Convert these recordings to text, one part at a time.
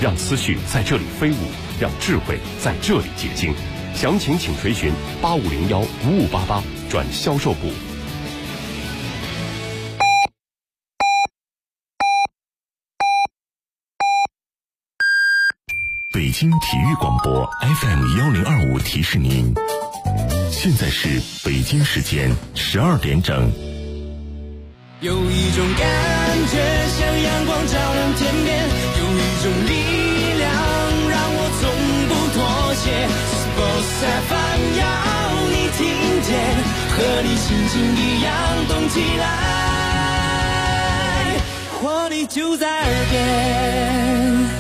让思绪在这里飞舞，让智慧在这里结晶。详情请垂询8501-5588转销售部。 北京体育广播 FM1025提示您，现在是北京时间12点整。 有一种感觉像阳光照亮天边，有一种力量让我从不妥协。Sports FM 要你听见，和你心情一样动起来，活力就在耳边。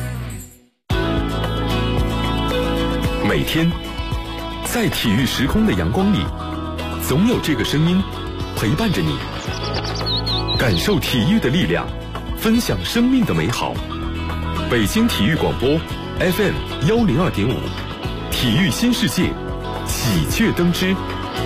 每天在体育时空的阳光里，总有这个声音陪伴着你，感受体育的力量，分享生命的美好。北京体育广播 FM102.5，体育新世界，喜鹊登枝。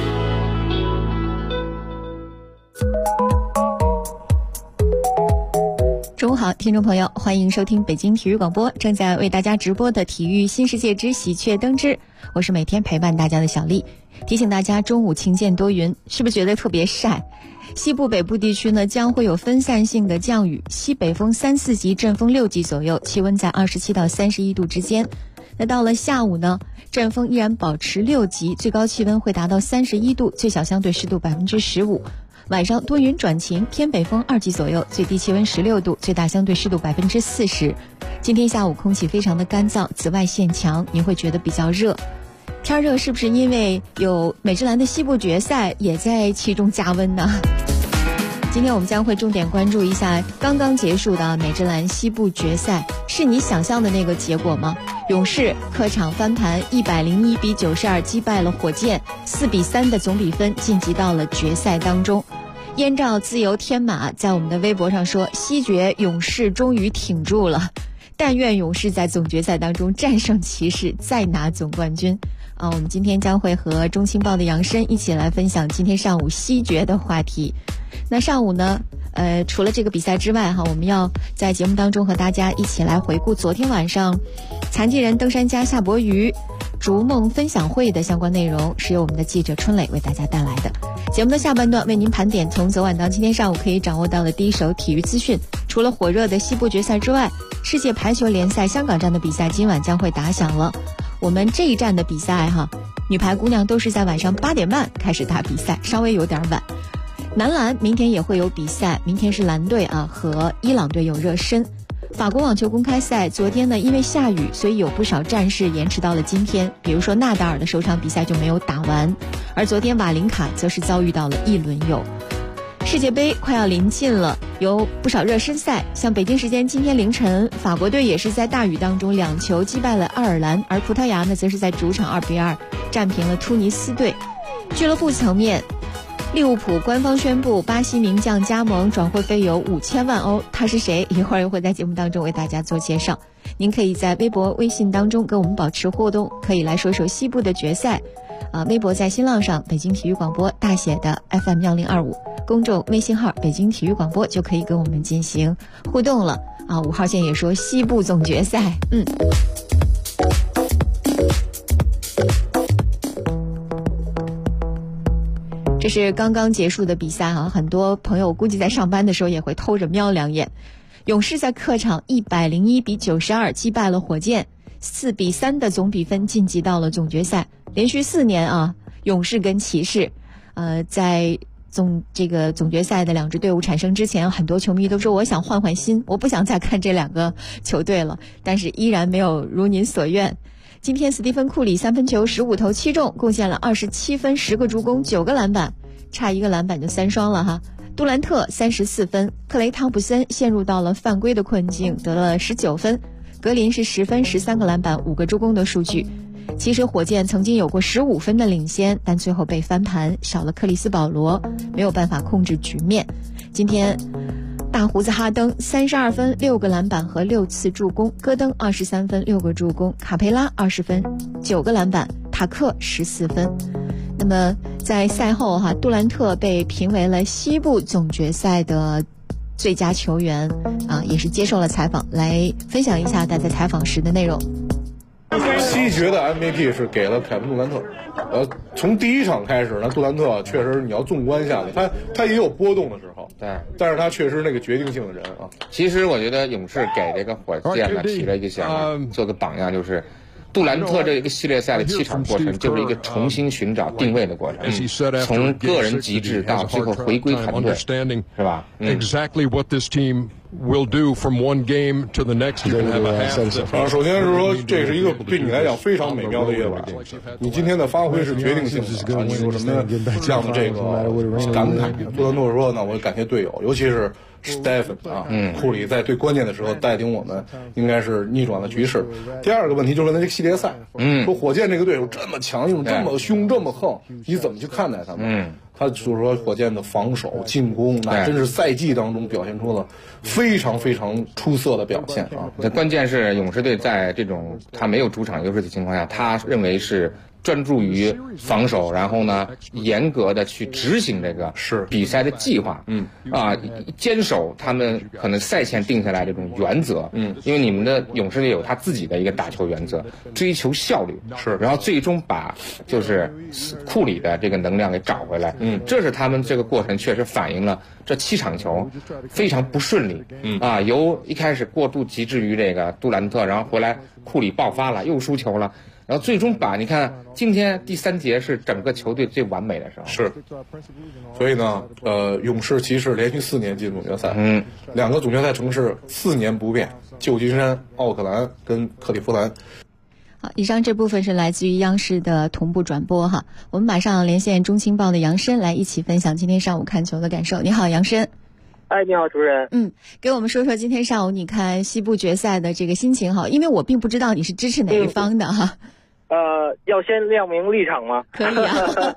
中午好，听众朋友，欢迎收听北京体育广播正在为大家直播的体育新世界之喜鹊登枝，我是每天陪伴大家的小丽。提醒大家，中午晴见多云，是不是觉得特别晒？西部北部地区呢将会有分散性的降雨，西北风3、4级，阵风6级左右，气温在27到31度之间。那到了下午呢，阵风依然保持6级，最高气温会达到31度，最小相对湿度15%。晚上多云转晴，偏北风2级左右，最低气温16度，最大相对湿度40%。今天下午空气非常的干燥，紫外线强，您会觉得比较热。天热是不是因为有美职篮的西部决赛也在其中加温呢？今天我们将会重点关注一下刚刚结束的美职篮西部决赛，是你想象的那个结果吗？勇士客场翻盘101比92击败了火箭，4比3的总比分晋级到了决赛当中。燕赵自由天马在我们的微博上说，西决勇士终于挺住了，但愿勇士在总决赛当中战胜骑士，再拿总冠军。我们今天将会和中青报的杨申一起来分享今天上午西决的话题。那上午呢除了这个比赛之外我们要在节目当中和大家一起来回顾昨天晚上残疾人登山家夏伯渝逐梦分享会的相关内容，是由我们的记者春磊为大家带来的。节目的下半段为您盘点从昨晚到今天上午可以掌握到的第一手体育资讯。除了火热的西部决赛之外，世界排球联赛香港站的比赛今晚将会打响了。我们这一站的比赛女排姑娘都是在晚上8点半开始打比赛，稍微有点晚。男篮明天也会有比赛，明天是蓝队和伊朗队有热身。法国网球公开赛昨天呢因为下雨，所以有不少战事延迟到了今天，比如说纳达尔的首场比赛就没有打完，而昨天瓦林卡则是遭遇到了一轮游。世界杯快要临近了，有不少热身赛，像北京时间今天凌晨，法国队也是在大雨当中2球击败了爱尔兰，而葡萄牙呢则是在主场2比2战平了突尼斯队。俱乐部层面，利物浦官方宣布巴西名将加盟，转会费有5000万欧，他是谁？一会儿又会在节目当中为大家做介绍。您可以在微博微信当中跟我们保持互动，可以来说说西部的决赛微博在新浪上北京体育广播大写的 FM1025， 公众微信号北京体育广播就可以跟我们进行互动了5号线也说西部总决赛这是刚刚结束的比赛很多朋友估计在上班的时候也会偷着瞄两眼。勇士在客场101比92击败了火箭，4比3的总比分晋级到了总决赛。连续4年勇士跟骑士在总决赛的2支队伍产生之前，很多球迷都说我想换换心，我不想再看这2个球队了，但是依然没有如您所愿。今天斯蒂芬库里3分球15投7中，贡献了27分10个助攻9个篮板，差1个篮板就3双了杜兰特34分，克雷汤普森陷入到了犯规的困境，得了19分，格林是10分13个篮板5个助攻的数据。其实火箭曾经有过15分的领先，但最后被翻盘，少了克里斯保罗，没有办法控制局面。今天大胡子哈登32分6个篮板和6次助攻，戈登23分6个助攻，卡佩拉20分9个篮板，塔克14分。那么在赛后杜兰特被评为了西部总决赛的最佳球员啊，也是接受了采访，来分享一下他在采访时的内容。 西决的 MVP 是给了凯文杜兰特。从第一场开始呢，杜兰特确实你要纵观下来，他也有波动的时候， 对， 但是他确实那个决定性的人啊。 其实我觉得勇士给这个火箭呢提了一个想法，做个榜样，就是杜兰特这一个系列赛的7场过程，就是一个重新寻找定位的过程，从个人极致到最后回归团队，是吧 ？Exactly what this team will do from one game to the next. 首先是说，这是一个对你来讲非常美妙的夜晚。你今天的发挥是决定性的啊！你有什么样的这个感慨？杜兰特说：“那我感谢队友，尤其是Stephen 啊，库里在最关键的时候带领我们，应该是逆转了局势。第二个问题就是那这个系列赛，说火箭这个对手这么强硬、这么凶、这么横，你怎么去看待他们？他就是说火箭的防守、进攻，那真是赛季当中表现出了非常非常出色的表现啊！ 这关键是勇士队在这种他没有主场优势的情况下，他认为是专注于防守，然后呢，严格的去执行这个比赛的计划，坚守他们可能赛前定下来这种原则，因为你们的勇士队有他自己的一个打球原则，追求效率，然后最终把就是库里的这个能量给找回来，这是他们这个过程确实反映了这7场球非常不顺利，由一开始过度极致于这个杜兰特，然后回来库里爆发了，又输球了。然后最终你看今天第3节是整个球队最完美的时候， 是，所以呢，勇士骑士连续4年进总决赛，2个总决赛城市4年不变，旧金山、奥克兰跟克利夫兰。 好，以上这部分是来自于央视的同步转播哈。我们马上连线中青报的杨申来一起分享今天上午看球的感受。你好，杨申。 哎，你好，主任。 给我们说说今天上午你看西部决赛的这个心情哈，因为我并不知道你是支持哪一方的哈。 要先亮明立场吗？ 可以啊。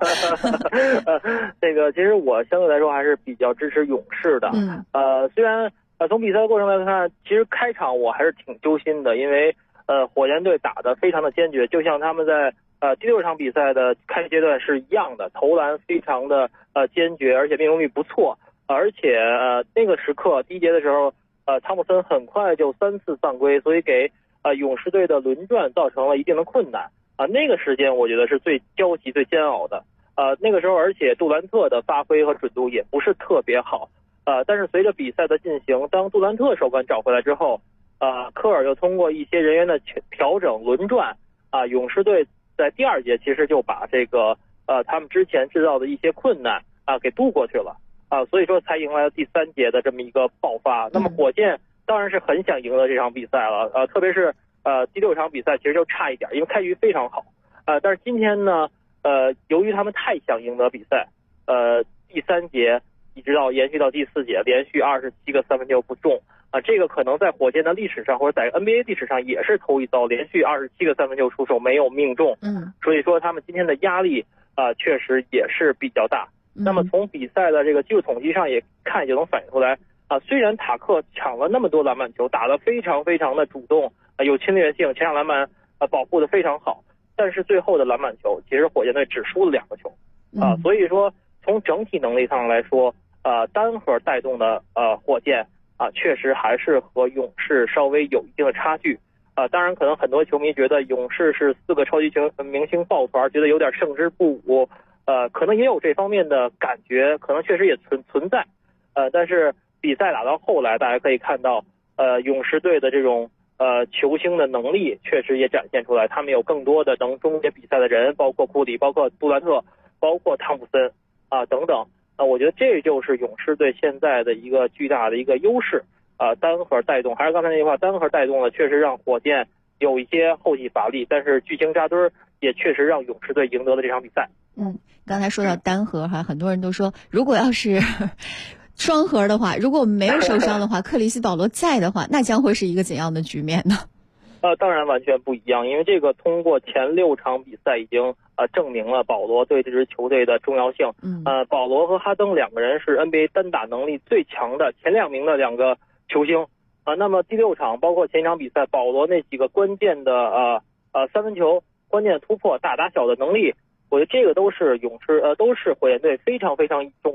这个其实我相对来说还是比较支持勇士的。虽然从比赛的过程来看，其实开场我还是挺揪心的，因为火箭队打得非常的坚决，就像他们在第6场比赛的开阶段是一样的，投篮非常的坚决，而且命中率不错。而且那个时刻第1节的时候，汤普森很快就3次犯规，所以给勇士队的轮转造成了一定的困难。那个时间我觉得是最焦急、最煎熬的。那个时候，而且杜兰特的发挥和准度也不是特别好。但是随着比赛的进行，当杜兰特手感找回来之后，科尔又通过一些人员的调整轮转，勇士队在第2节其实就把这个他们之前制造的一些困难给度过去了。所以说才迎来了第3节的这么一个爆发。那么火箭当然是很想赢得这场比赛了，特别是第6场比赛其实就差一点，因为开局非常好。但是今天呢，由于他们太想赢得比赛，第3节一直到延续到第4节，连续27个3分球不中。这个可能在火箭的历史上或者在 NBA 历史上也是头一遭，连续27个3分球出手没有命中。所以说他们今天的压力确实也是比较大。那么从比赛的这个技术统计上也看就能反映出来虽然塔克抢了那么多篮板球，打得非常非常的主动，有侵略性，前场篮板保护得非常好，但是最后的篮板球其实火箭队只输了2个球所以说从整体能力上来说单核带动的火箭确实还是和勇士稍微有一定的差距当然可能很多球迷觉得勇士是4个超级明星抱团，觉得有点胜之不武可能也有这方面的感觉，可能确实也存在但是比赛打到后来，大家可以看到勇士队的这种球星的能力确实也展现出来，他们有更多的能终结比赛的人，包括库里，包括杜兰特，包括汤普森等等我觉得这就是勇士队现在的一个巨大的一个优势单核带动，还是刚才那句话，单核带动了确实让火箭有一些后继乏力，但是巨星扎堆也确实让勇士队赢得了这场比赛。 刚才说到单核很多人都说如果要是双核的话，如果我们没有受伤的话，克里斯保罗在的话，那将会是一个怎样的局面呢？ 当然完全不一样，因为这个通过前6场比赛已经证明了保罗对这支球队的重要性。保罗和哈登2个人是 NBA 单打能力最强的前2名的2个球星那么第6场包括前一场比赛，保罗那几个关键的3分球、关键的突破、大打小的能力，我觉得这个都是都是火箭队非常非常倚重的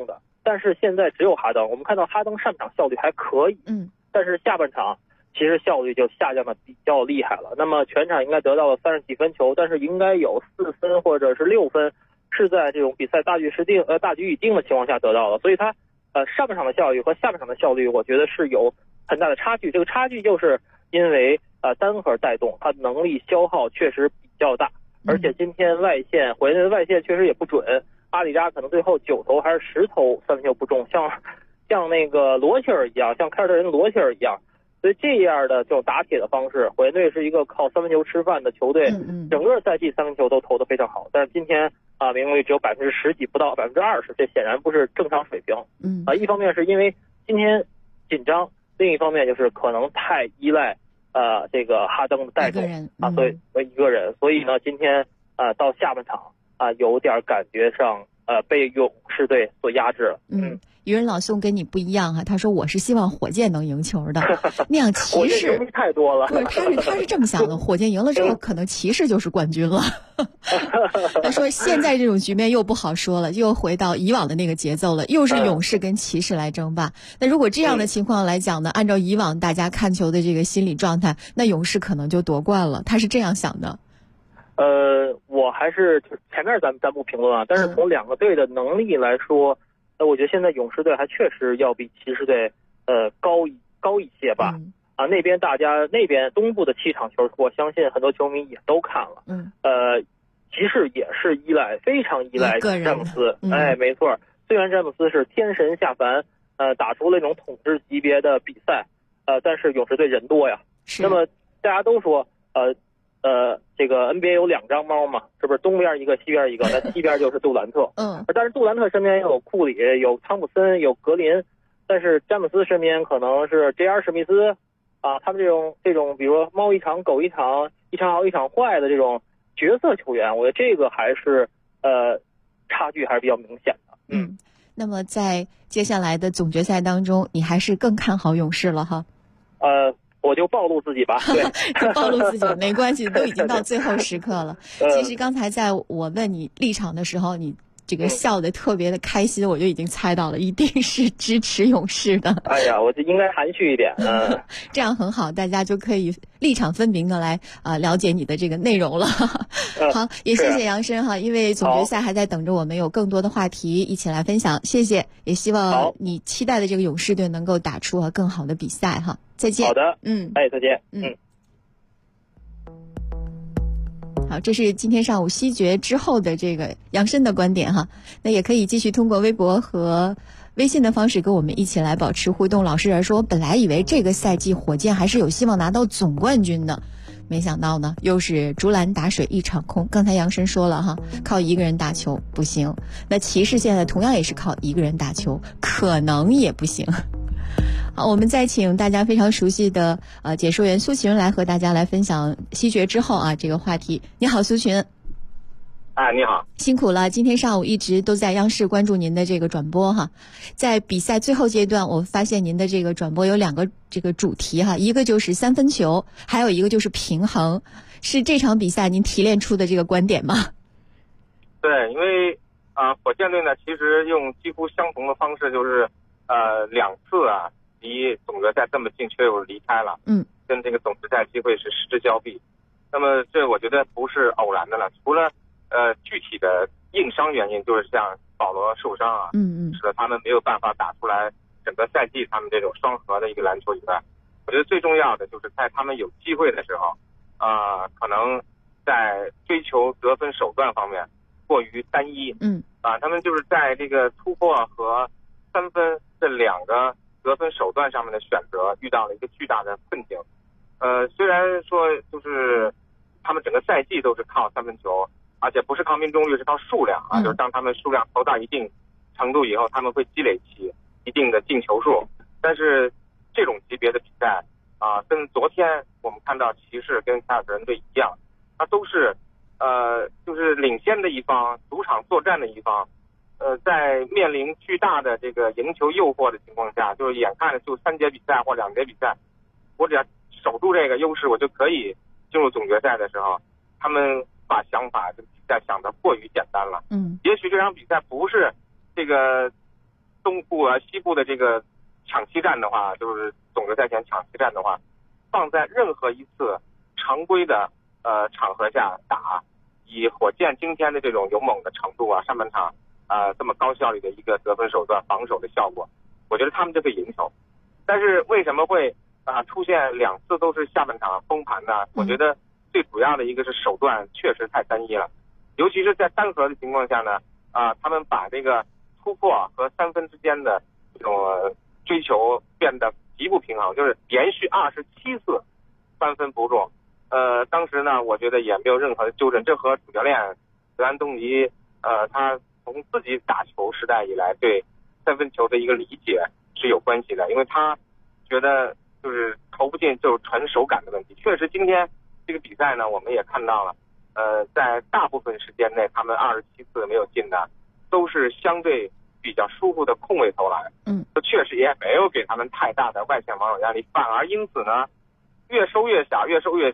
但是现在只有哈登，我们看到哈登上半场效率还可以，但是下半场其实效率就下降的比较厉害了。那么全场应该得到了30几分球，但是应该有4分或者是6分是在这种比赛大局已定的情况下得到了，所以他上半场的效率和下半场的效率，我觉得是有很大的差距。这个差距就是因为单核带动，他能力消耗确实比较大，而且今天外线火箭队的外线确实也不准，阿里扎可能最后9投还是10投三分球不中，像那个罗希尔一样，像凯尔特人的罗希尔一样。所以这样的这种打铁的方式，火箭队是一个靠三分球吃饭的球队，整个赛季三分球都投得非常好，但是今天命中率只有10%几，不到20%，这显然不是正常水平。一方面是因为今天紧张，另一方面就是可能太依赖这个哈登的带动所以一个人，所以呢今天到下半场有点感觉上被勇士队所压制了。 愚人老宋跟你不一样哈，他说我是希望火箭能赢球的，那样骑士火箭太多了。 不是，他是这么想的，火箭赢了之后，可能骑士就是冠军了。他说现在这种局面又不好说了，又回到以往的那个节奏了，又是勇士跟骑士来争霸。那如果这样的情况来讲呢，按照以往大家看球的这个心理状态，那勇士可能就夺冠了。他是这样想的。 我还是前面咱不评论但是从两个队的能力来说。我觉得现在勇士队还确实要比骑士队高一些吧。那边东部的7场球，我相信很多球迷也都看了。骑士也是非常依赖詹姆斯。没错，虽然詹姆斯是天神下凡，打出了那种统治级别的比赛，但是勇士队人多呀。那么大家都说这个 NBA 有2张猫嘛，是不是东边一个西边一个？那西边就是杜兰特。但是杜兰特身边有库里，有汤普森，有格林，但是詹姆斯身边可能是 JR 史密斯他们这种比如说猫一场狗一场，一场好一场坏的这种角色球员，我觉得这个还是差距还是比较明显的。 那么在接下来的总决赛当中，你还是更看好勇士了哈？ 我就暴露自己吧，对， 就暴露自己没关系，都已经到最后时刻了。其实刚才在我问你立场的时候，你这个笑得特别的开心，我就已经猜到了，一定是支持勇士的。 哎呀，我就应该含蓄一点， 这样很好，大家就可以立场分明的来了解你的这个内容了。好，也谢谢杨申哈，因为总决赛还在等着我们有更多的话题一起来分享，谢谢，也希望你期待的这个勇士队能够打出更好的比赛哈。再见。 好的，再见。 好，这是今天上午西决之后的这个杨申的观点哈。那也可以继续通过微博和微信的方式跟我们一起来保持互动。老实人说，本来以为这个赛季火箭还是有希望拿到总冠军的，没想到呢又是竹篮打水一场空。刚才杨申说了哈，靠一个人打球不行，那骑士现在同样也是靠一个人打球，可能也不行。好，我们再请大家非常熟悉的解说员苏群来和大家来分享西决之后这个话题。你好，苏群。 你好， 辛苦了，今天上午一直都在央视关注您的这个转播哈。在比赛最后阶段，我发现您的这个转播有2个这个主题哈，一个就是3分球，还有一个就是平衡，是这场比赛您提炼出的这个观点吗？ 对，因为火箭队呢，其实用几乎相同的方式，就是2次离总决赛这么近却又离开了，跟这个总决赛机会是失之交臂。那么这我觉得不是偶然的了，除了具体的硬伤原因，就是像保罗受伤使得他们没有办法打出来整个赛季他们这种双核的一个篮球以外，我觉得最重要的就是在他们有机会的时候，可能在追求得分手段方面过于单一，他们就是在这个突破和3分这2个得分手段上面的选择遇到了一个巨大的困境。虽然说就是他们整个赛季都是靠3分球，而且不是靠命中率，是靠数量就是当他们数量投到一定程度以后，他们会积累起一定的进球数。但是这种级别的比赛跟昨天我们看到骑士跟凯尔特人队一样，它都是就是领先的一方，主场作战的一方，在面临巨大的这个赢球诱惑的情况下，就是眼看着就3节比赛或2节比赛，我只要守住这个优势，我就可以进入总决赛的时候，他们把想法这个比赛想得过于简单了。也许这场比赛不是这个东部啊、西部的这个抢七战的话，就是总决赛前抢七战的话，放在任何一次常规的场合下打，以火箭今天的这种勇猛的程度啊，上半场这么高效率的一个得分手段、防守的效果，我觉得他们就可以赢球。但是为什么会出现2次都是下半场崩盘呢？我觉得最主要的一个是手段确实太单一了，尤其是在单核的情况下呢，他们把这个突破和3分之间的这种追求变得极不平衡，就是连续27次3分不中。当时呢，我觉得也没有任何的纠正，这和主教练德安东尼他从自己打球时代以来对3分球的一个理解是有关系的，因为他觉得就是投不进就是纯手感的问题。确实今天这个比赛呢，我们也看到了，在大部分时间内他们27次没有进的都是相对比较舒服的空位投篮，这确实也没有给他们太大的外线防守压力，反而因此呢越收越小。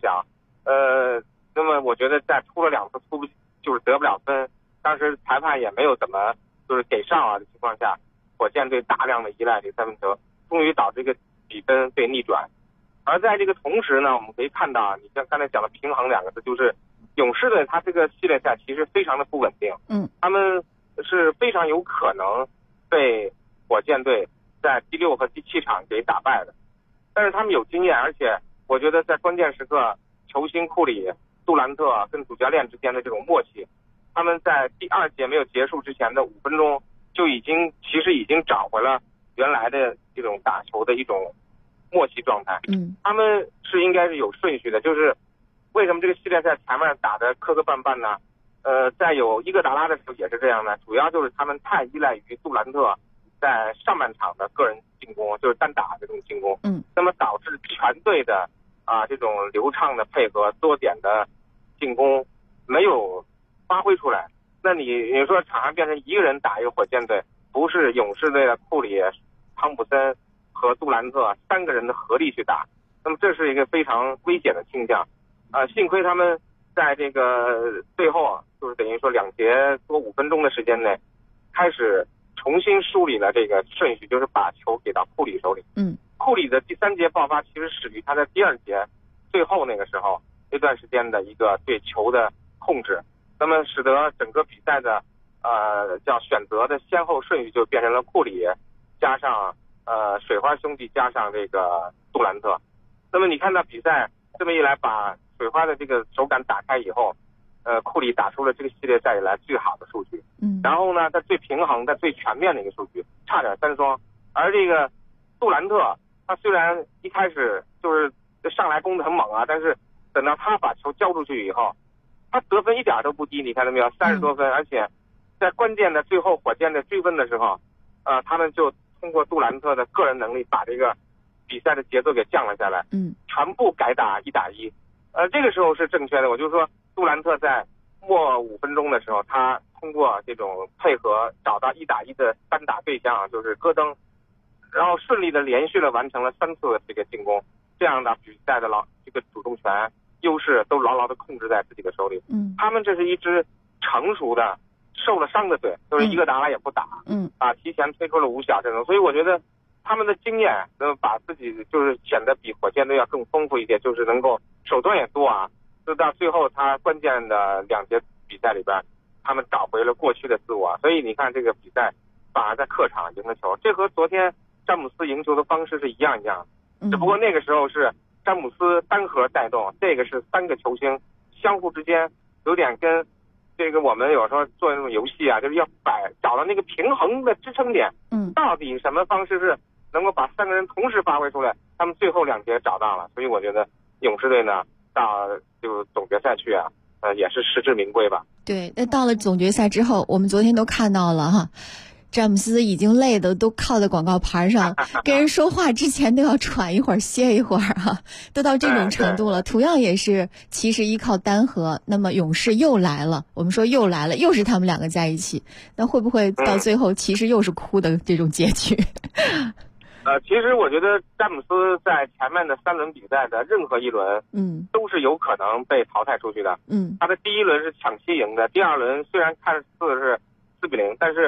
那么我觉得在出了2次就是得不了分，当时裁判也没有怎么就是给上的情况下，火箭队大量的依赖这3分球，终于导致这个比分被逆转。而在这个同时呢，我们可以看到，你像刚才讲的平衡2个字，就是勇士队他这个系列赛其实非常的不稳定，他们是非常有可能被火箭队在第6和第7场给打败的。但是他们有经验，而且我觉得在关键时刻，球星库里、杜兰特跟主教练之间的这种默契，他们在第2节没有结束之前的5分钟就已经找回了原来的这种打球的一种默契状态。他们是应该是有顺序的，就是为什么这个系列赛前面打的磕磕绊绊呢？在有伊戈达拉的时候也是这样的，主要就是他们太依赖于杜兰特在上半场的个人进攻，就是单打这种进攻，那么导致全队的这种流畅的配合、多点的进攻没有发挥出来。那你说场上变成一个人打一个火箭队，不是勇士队的库里、汤普森和杜兰特3个人的合力去打，那么这是一个非常危险的倾向。幸亏他们在这个最后就是等于说2节多5分钟的时间内，开始重新梳理了这个顺序，就是把球给到库里手里。库里的第3节爆发其实始于他在第2节最后那个时候那段时间的一个对球的控制，那么使得整个比赛的叫选择的先后顺序就变成了库里加上水花兄弟加上这个杜兰特。那么你看到比赛这么一来，把水花的这个手感打开以后，库里打出了这个系列赛以来最好的数据，然后呢，他最平衡、他最全面的一个数据，差点3双。而这个杜兰特，他虽然一开始就是上来攻得很猛但是等到他把球交出去以后，他得分一点都不低，你看到没有，30多分，而且在关键的最后火箭的追分的时候，他们就通过杜兰特的个人能力把这个比赛的节奏给降了下来，全部改打1打1。这个时候是正确的。我就说杜兰特在末5分钟的时候，他通过这种配合找到1打1的单打对象，就是戈登，然后顺利的连续了完成了3次的这个进攻，这样的比赛的这个主动权优势都牢牢的控制在自己的手里。他们这是一支成熟的受了伤的队，就是伊戈达拉也不打，提前推出了5小阵容，所以我觉得他们的经验能把自己就是显得比火箭队要更丰富一些，就是能够手段也多就到最后他关键的2节比赛里边，他们找回了过去的自我。所以你看这个比赛反而在客场赢了球，这和昨天詹姆斯赢球的方式是一样，只不过那个时候是詹姆斯单核带动，这个是3个球星相互之间有点跟这个我们有时候做那种游戏就是要找到那个平衡的支撑点，到底什么方式是能够把3个人同时发挥出来，他们最后2节找到了。所以我觉得勇士队呢到就总决赛去也是实至名归吧。 对，那到了总决赛之后，我们昨天都看到了詹姆斯已经累得都靠在广告牌上，跟人说话之前都要喘一会儿歇一会儿都到这种程度了。同样也是其实依靠单核，那么勇士又来了，我们说又来了，又是他们2个在一起，那会不会到最后其实又是哭的这种结局？ 其实我觉得詹姆斯在前面的3轮比赛的任何一轮都是有可能被淘汰出去的。他的第1轮是抢7赢的，第2轮虽然看似是4-0，但是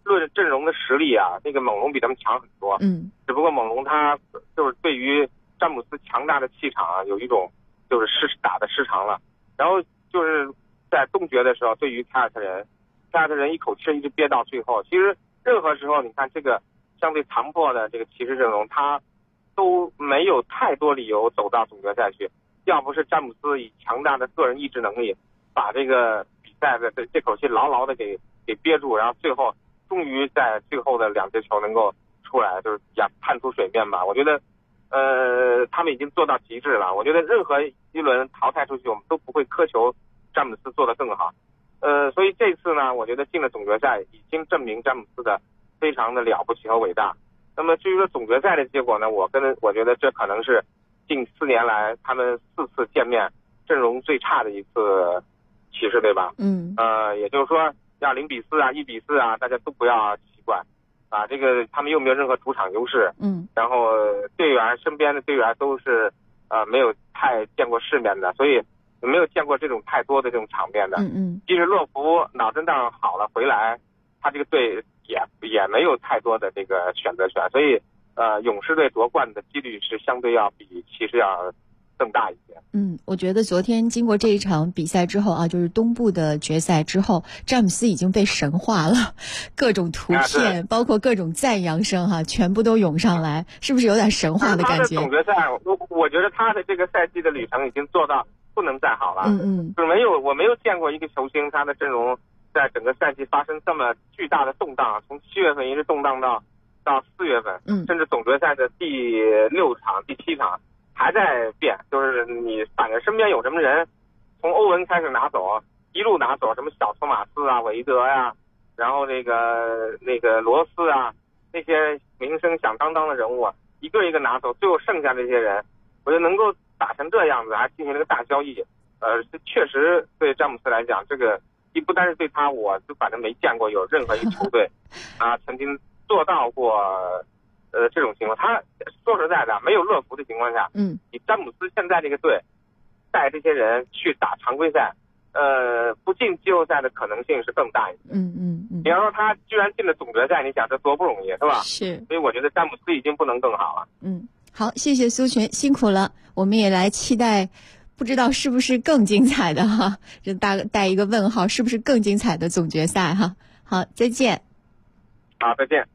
论阵容的实力啊，那个猛龙比他们强很多。只不过猛龙他就是对于詹姆斯强大的气场啊，有一种就是打的失常了。然后就是在东决的时候，对于凯尔特人一口气一直憋到最后。其实任何时候你看这个相对残破的这个骑士阵容，他都没有太多理由走到总决赛去。要不是詹姆斯以强大的个人意志能力把这个比赛的这口气牢牢的给憋住，然后最后终于在最后的2节球能够出来，就是探出水面吧。我觉得他们已经做到极致了。我觉得任何一轮淘汰出去，我们都不会苛求詹姆斯做得更好。所以这次呢，我觉得进了总决赛已经证明詹姆斯的非常的了不起和伟大。那么至于说总决赛的结果呢，我觉得这可能是近4年来他们4次见面阵容最差的一次骑士队吧。也就是说要0-4啊1-4啊，大家都不要奇怪啊。这个他们又没有任何主场优势。然后身边的队员都是没有太见过世面的，所以没有见过这种太多的这种场面的。即使洛夫脑震荡好了回来，他这个队也没有太多的这个选择权，所以勇士队夺冠的几率是相对要比骑士要更大一些。 我觉得昨天经过这一场比赛之后啊，就是东部的决赛之后，詹姆斯已经被神化了，各种图片包括各种赞扬声全部都涌上来，是不是有点神话的感觉？ 他的总决赛，我觉得他的这个赛季的旅程已经做到不能再好了。就是我没有见过一个球星他的阵容在整个赛季发生这么巨大的动荡，从7月份一直动荡到4月份，甚至总决赛的第6场、第7场还在变。就是你反正身边有什么人，从欧文开始拿走，一路拿走，什么小托马斯啊、韦德呀，然后那个罗斯啊，那些名声响当当的人物啊，一个一个拿走，最后剩下这些人，我觉得能够打成这样子，还进行了个大交易，确实对詹姆斯来讲，这个不单是对他，我就反正没见过有任何一个球队曾经做到过这种情况。他说实在的，没有乐福的情况下，以詹姆斯现在这个队带这些人去打常规赛，不进季后赛的可能性是更大一点。比方说他居然进了总决赛，你想这多不容易，是吧？是。所以我觉得詹姆斯已经不能更好了。 好，谢谢苏群，辛苦了。我们也来期待，不知道是不是更精彩的这带一个问号，是不是更精彩的总决赛好，再见。 好，再见。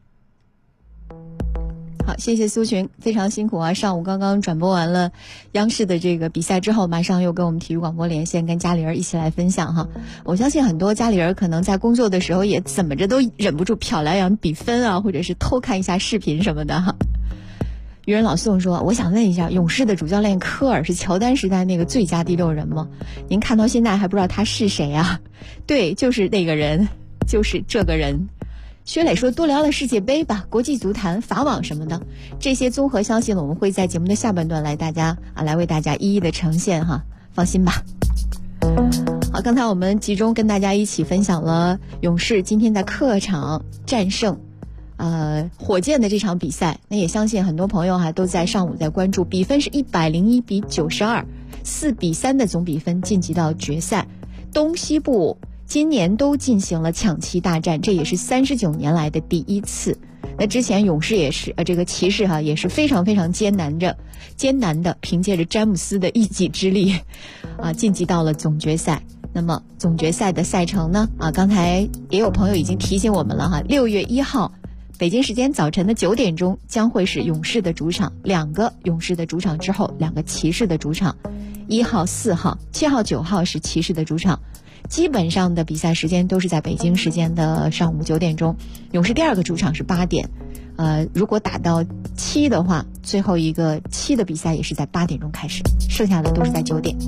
好，谢谢苏群，非常辛苦上午刚刚转播完了央视的这个比赛之后，马上又跟我们体育广播连线，跟家里人一起来分享我相信很多家里人可能在工作的时候也怎么着都忍不住瞟两眼比分或者是偷看一下视频什么的渔人老宋说，我想问一下，勇士的主教练科尔是乔丹时代那个最佳第6人吗？您看到现在还不知道他是谁对，就是那个人，就是这个人。薛磊说，多聊聊世界杯吧，国际足坛、法网什么的，这些综合消息我们会在节目的下半段来为大家一一的呈现放心吧。好，刚才我们集中跟大家一起分享了勇士今天在客场战胜火箭的这场比赛，那也相信很多朋友都在上午在关注，比分是101-92，4-3的总比分晋级到决赛。东西部今年都进行了抢七大战，这也是39年来的第一次。那之前勇士也是这个骑士也是非常非常艰难的凭借着詹姆斯的一己之力晋级到了总决赛。那么总决赛的赛程呢刚才也有朋友已经提醒我们了6月1号北京时间早晨的9点钟将会是勇士的主场，2个勇士的主场之后2个骑士的主场，1号、4号、7号、9号是骑士的主场。基本上的比赛时间都是在北京时间的上午9点钟。勇士第2个主场是8点，如果打到7的话，最后一个7的比赛也是在8点钟开始，剩下的都是在9点。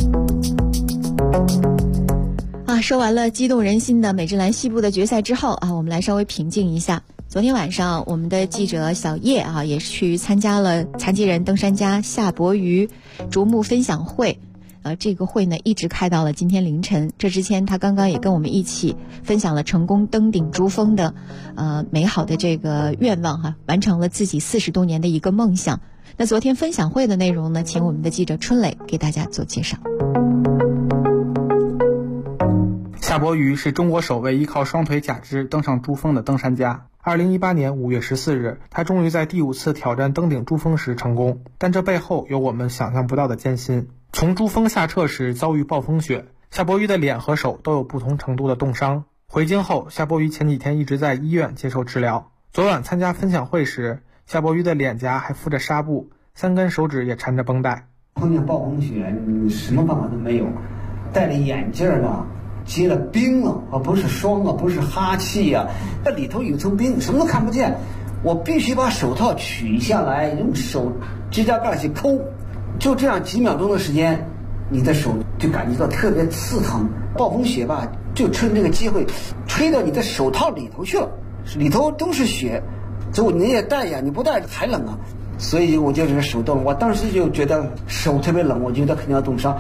说完了激动人心的美职篮西部的决赛之后我们来稍微平静一下。昨天晚上我们的记者小叶也去参加了残疾人登山家夏伯渝竹木分享会。这个会呢一直开到了今天凌晨。这之前他刚刚也跟我们一起分享了成功登顶珠峰的美好的这个愿望完成了自己40多年的一个梦想。那昨天分享会的内容呢，请我们的记者春磊给大家做介绍。 夏伯渝是中国首位依靠双腿假肢登上珠峰的登山家。2018年5月14日，他终于在第5次挑战登顶珠峰时成功，但这背后有我们想象不到的艰辛。从珠峰下撤时遭遇暴风雪，夏伯渝的脸和手都有不同程度的冻伤。回京后，夏伯渝前几天一直在医院接受治疗。昨晚参加分享会时，夏伯渝的脸颊还敷着纱布，3根手指也缠着绷带。 碰见暴风雪，你什么办法都没有，戴着眼镜吧，结了冰了啊，不是霜啊，不是哈气啊，这里头有层冰，什么都看不见。我必须把手套取下来，用手指甲盖去抠，就这样几秒钟的时间，你的手就感觉到特别刺疼。暴风雪吧，就趁这个机会吹到你的手套里头去了，里头都是雪，就你也戴呀，你不戴还冷啊。所以我就这个手冻，我当时就觉得手特别冷，我觉得肯定要冻伤。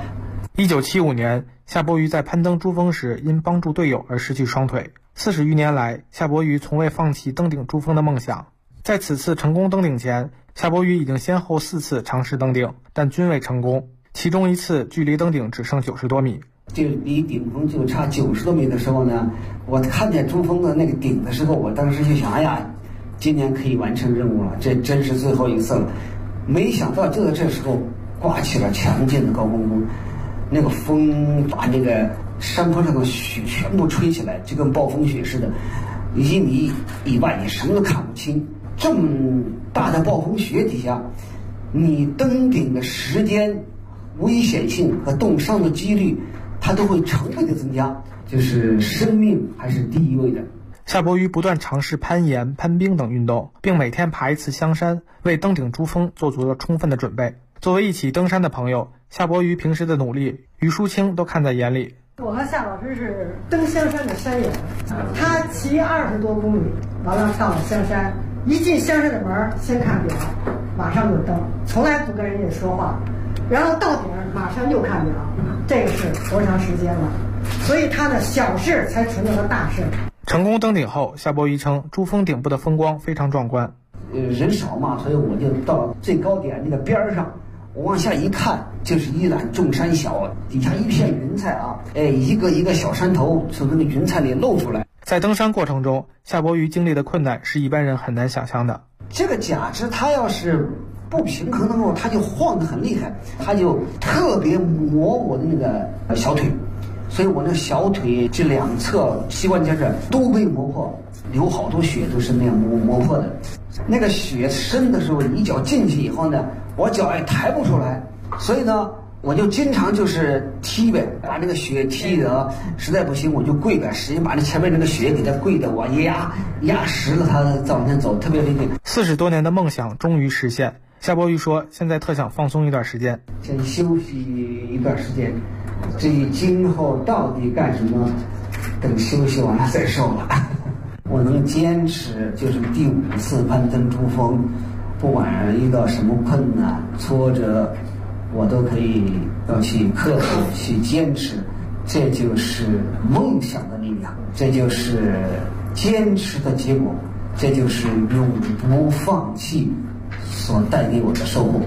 1975年，夏伯渝在攀登珠峰时因帮助队友而失去双腿。40余年来，夏伯渝从未放弃登顶珠峰的梦想。在此次成功登顶前，夏伯渝已经先后4次尝试登顶，但均未成功。其中一次距离登顶只剩90多米。 就离顶峰就差90多米的时候呢，我看见珠峰的那个顶的时候，我当时就想，哎呀，今年可以完成任务了，这真是最后一次了。没想到就在这时候刮起了强劲的高峰风，那个风把那个山坡上的雪全部吹起来，就跟暴风雪似的，1米以外你什么都看不清。这么大的暴风雪底下，你登顶的时间、危险性和冻伤的几率，它都会成倍的增加，就是生命还是第一位的。 夏伯渝不断尝试攀岩、攀冰等运动，并每天爬一次香山，为登顶珠峰做足了充分的准备。作为一起登山的朋友，夏伯渝平时的努力，于淑清都看在眼里。 我和夏老师是登香山的山友，他骑20多公里，完了到了香山，一进香山的门，先看表，马上就登，从来不跟人家说话，然后到顶马上又看表，这个是多长时间了？所以他的小事才成就了大事。 成功登顶后，夏伯渝称珠峰顶部的风光非常壮观。 人少嘛，所以我就到最高点那个边上，我往下一看，就是一览众山小，底下一片云彩啊，一个一个小山头从那个云彩里露出来。 在登山过程中，夏伯渝经历的困难是一般人很难想象的。 这个假肢它要是不平衡的时候，它就晃得很厉害，它就特别磨我的那个小腿。所以我那小腿这2侧膝关节这都被磨破，流好多血都是那样磨破的。那个血深的时候，一脚进去以后呢，我脚也抬不出来，所以呢，我就经常就是踢呗，把那个血踢的，实在不行我就跪呗，使劲把那前面那个血给它跪的，我压实了，它再往前走，特别厉害。 40多年的梦想终于实现，夏伯渝说，现在特想放松一段时间， 先休息一段时间。至于今后到底干什么，等休息完了再说吧。我能坚持，就是第5次攀登珠峰，不管遇到什么困难挫折，我都可以要去克服，去坚持。这就是梦想的力量，这就是坚持的结果，这就是永不放弃所带给我的收获。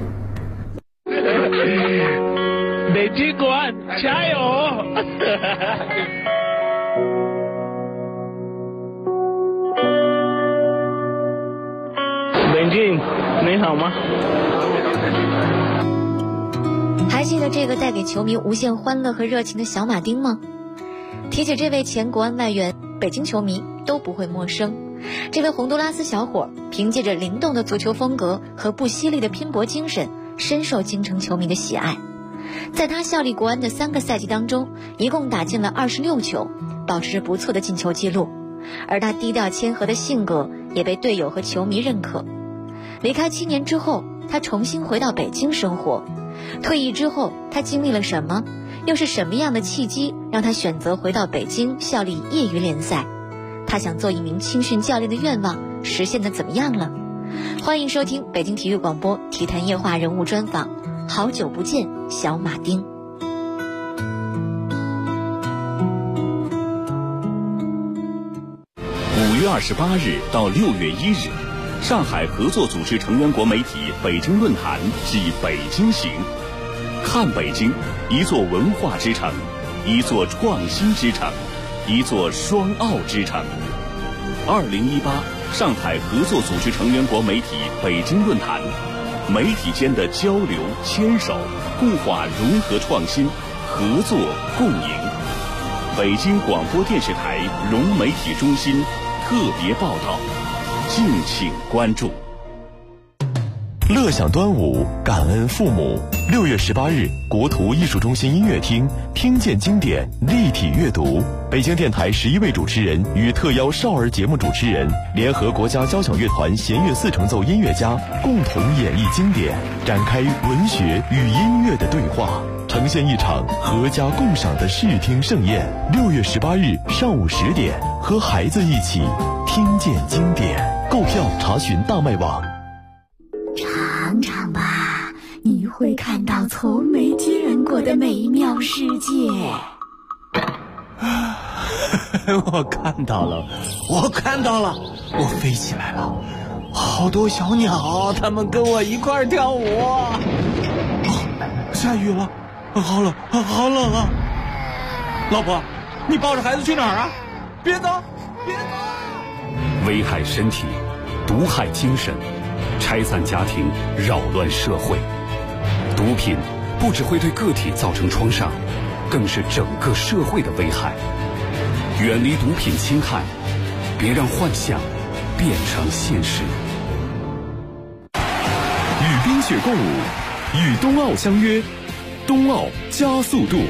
北京国安加油！冷静，你好吗？ 还记得这个带给球迷无限欢乐和热情的小马丁吗？提起这位前国安外援，北京球迷都不会陌生。这位洪都拉斯小伙凭借着灵动的足球风格和不犀利的拼搏精神，深受京城球迷的喜爱。在他效力国安的3个赛季当中，一共打进了26球，保持着不错的进球记录。而他低调谦和的性格也被队友和球迷认可。离开7年之后，他重新回到北京生活。退役之后，他经历了什么？又是什么样的契机让他选择回到北京效力业余联赛？他想做一名青训教练的愿望实现的怎么样了？欢迎收听北京体育广播体坛夜话人物专访，好久不见小马丁。 5月28日到6月1日，上海合作组织成员国媒体北京论坛暨北京行，看北京，一座文化之城，一座创新之城， 一座双奥之城。2018上海合作组织成员国媒体北京论坛，媒体间的交流牵手，固化融合创新，合作共赢。北京广播电视台融媒体中心特别报道，敬请关注。 乐享端午，感恩父母。6月18日，国图艺术中心音乐厅听见经典立体阅读，北京电台11位主持人与特邀少儿节目主持人联合国家交响乐团弦乐4重奏音乐家共同演绎经典，展开文学与音乐的对话，呈现一场合家共赏的视听盛宴。6月18日上午10点，和孩子一起听见经典。购票查询大麦网。 尝尝吧，你会看到从没见过的美妙世界。 我看到了，我飞起来了，好多小鸟，它们跟我一块跳舞。下雨了，好冷啊！老婆，你抱着孩子去哪儿啊？别走！ 危害身体，毒害精神，拆散家庭，扰乱社会。毒品不只会对个体造成创伤，更是整个社会的危害。远离毒品侵害，别让幻想变成现实。 与冰雪共舞，与冬奥相约，冬奥加速度。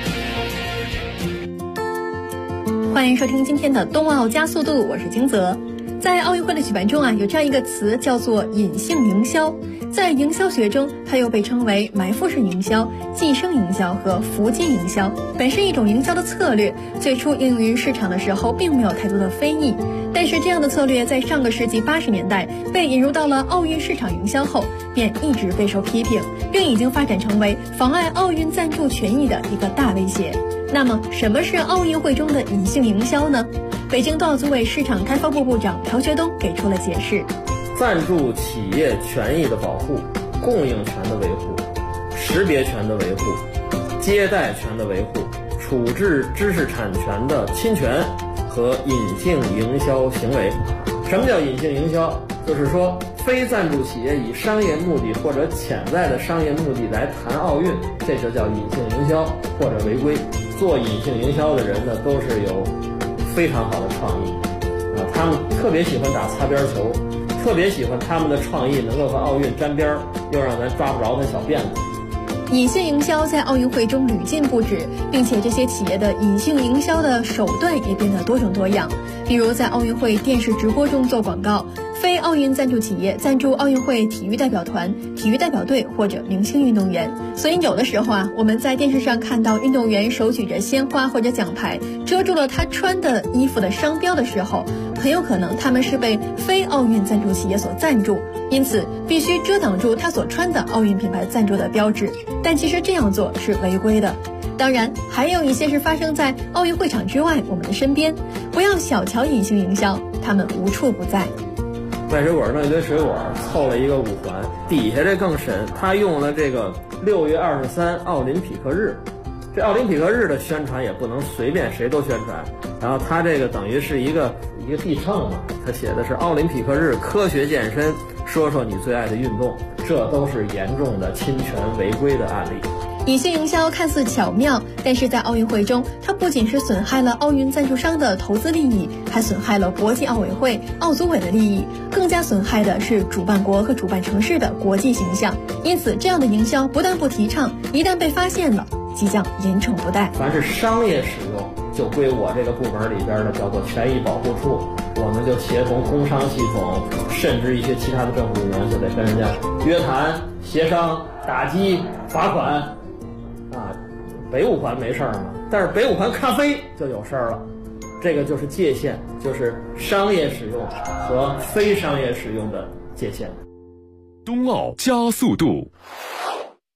欢迎收听今天的冬奥加速度，我是金泽。在奥运会的举办中有这样一个词叫做隐性营销。在营销学中，它又被称为埋伏式营销、寄生营销和伏击营销，本是一种营销的策略。最初应用于市场的时候，并没有太多的非议。但是这样的策略在上个世纪80年代被引入到了奥运市场营销后，便一直备受批评，并已经发展成为妨碍奥运赞助权益的一个大威胁。那么，什么是奥运会中的隐性营销呢？北京冬奥组委市场开发部部长朴学东给出了解释。 赞助企业权益的保护、供应权的维护、识别权的维护、接待权的维护、处置知识产权的侵权和隐性营销行为。什么叫隐性营销？就是说非赞助企业以商业目的或者潜在的商业目的来谈奥运，这就叫隐性营销或者违规。做隐性营销的人呢，都是有非常好的创意他们特别喜欢打擦边球，特别喜欢他们的创意能够和奥运沾边，又让咱抓不着他小辫子。 隐性营销在奥运会中屡禁不止，并且这些企业的隐性营销的手段也变得多种多样。比如在奥运会电视直播中做广告，非奥运赞助企业赞助奥运会体育代表团、体育代表队或者明星运动员。所以有的时候我们在电视上看到运动员手举着鲜花或者奖牌，遮住了他穿的衣服的商标的时候，很有可能他们是被非奥运赞助企业所赞助，因此必须遮挡住他所穿的奥运品牌赞助的标志。但其实这样做是违规的。当然，还有一些是发生在奥运会场之外，我们的身边。不要小瞧隐性营销，他们无处不在。 卖水果弄一堆水果，凑了一个5环，底下这更神，他用了这个6月23奥林匹克日。这奥林匹克日的宣传也不能随便谁都宣传，然后他这个等于是一个地秤嘛，他写的是奥林匹克日科学健身，说说你最爱的运动，这都是严重的侵权违规的案例。 隐性营销看似巧妙，但是在奥运会中，它不仅是损害了奥运赞助商的投资利益，还损害了国际奥委会、奥组委的利益，更加损害的是主办国和主办城市的国际形象。因此，这样的营销不但不提倡，一旦被发现了，即将严惩不贷。 凡是商业使用，就归我这个部门里边的叫做权益保护处，我们就协同工商系统，甚至一些其他的政府部门，就得跟人家约谈、协商、打击、罚款。北5环没事嘛，但是北5环咖啡就有事儿了。这个就是界限，就是商业使用和非商业使用的界限。 冬奥加速度，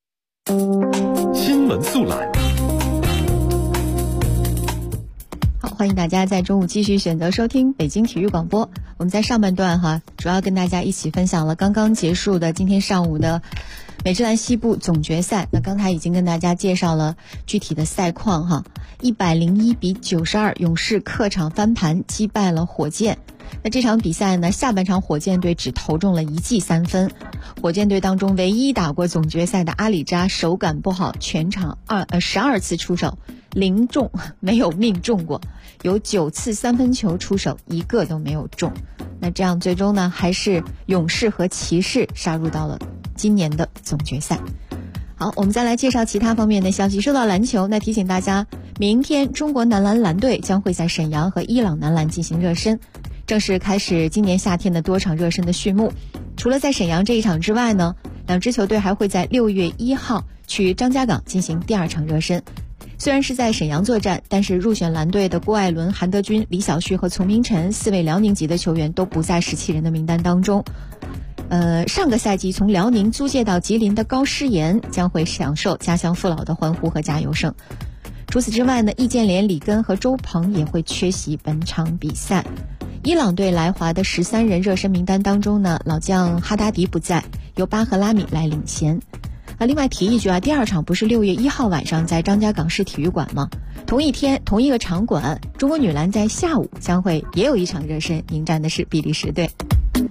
新闻速览。 欢迎大家在中午继续选择收听北京体育广播。我们在上半段主要跟大家一起分享了刚刚结束的今天上午的美职篮西部总决赛。那刚才已经跟大家介绍了具体的赛况101-92，勇士客场翻盘击败了火箭。那这场比赛呢，下半场火箭队只投中了1记3分。火箭队当中唯一打过总决赛的阿里扎手感不好，全场12次出手0中，没有命中过，有9次3分球出手1个都没有中。那这样最终呢，还是勇士和骑士杀入到了今年的总决赛。好，我们再来介绍其他方面的消息。说到篮球，那提醒大家，明天中国男篮蓝队将会在沈阳和伊朗男篮进行热身，正式开始今年夏天的多场热身的序幕。除了在沈阳这一场之外呢，两支球队还会在6月1号去张家港进行第2场热身。虽然是在沈阳作战，但是入选蓝队的郭艾伦、韩德君、李晓旭和丛明晨4位辽宁籍的球员都不在17人的名单当中。上个赛季从辽宁租借到吉林的高诗岩将会享受家乡父老的欢呼和加油声。除此之外呢，易建联、李根和周鹏也会缺席本场比赛。伊朗队来华的13人热身名单当中呢，老将哈达迪不在，由巴赫拉米来领衔。另外提一句第2场不是6月1号晚上在张家港市体育馆吗？同一天同一个场馆，中国女篮在下午将会也有一场热身，迎战的是比利时队。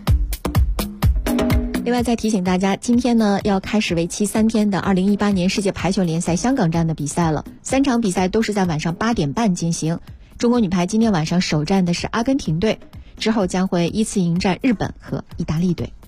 另外再提醒大家，今天呢要开始为期3天的2018年世界排球联赛香港站的比赛了，3场比赛都是在晚上8点半进行。中国女排今天晚上首战的是阿根廷队，之后将会依次迎战日本和意大利队。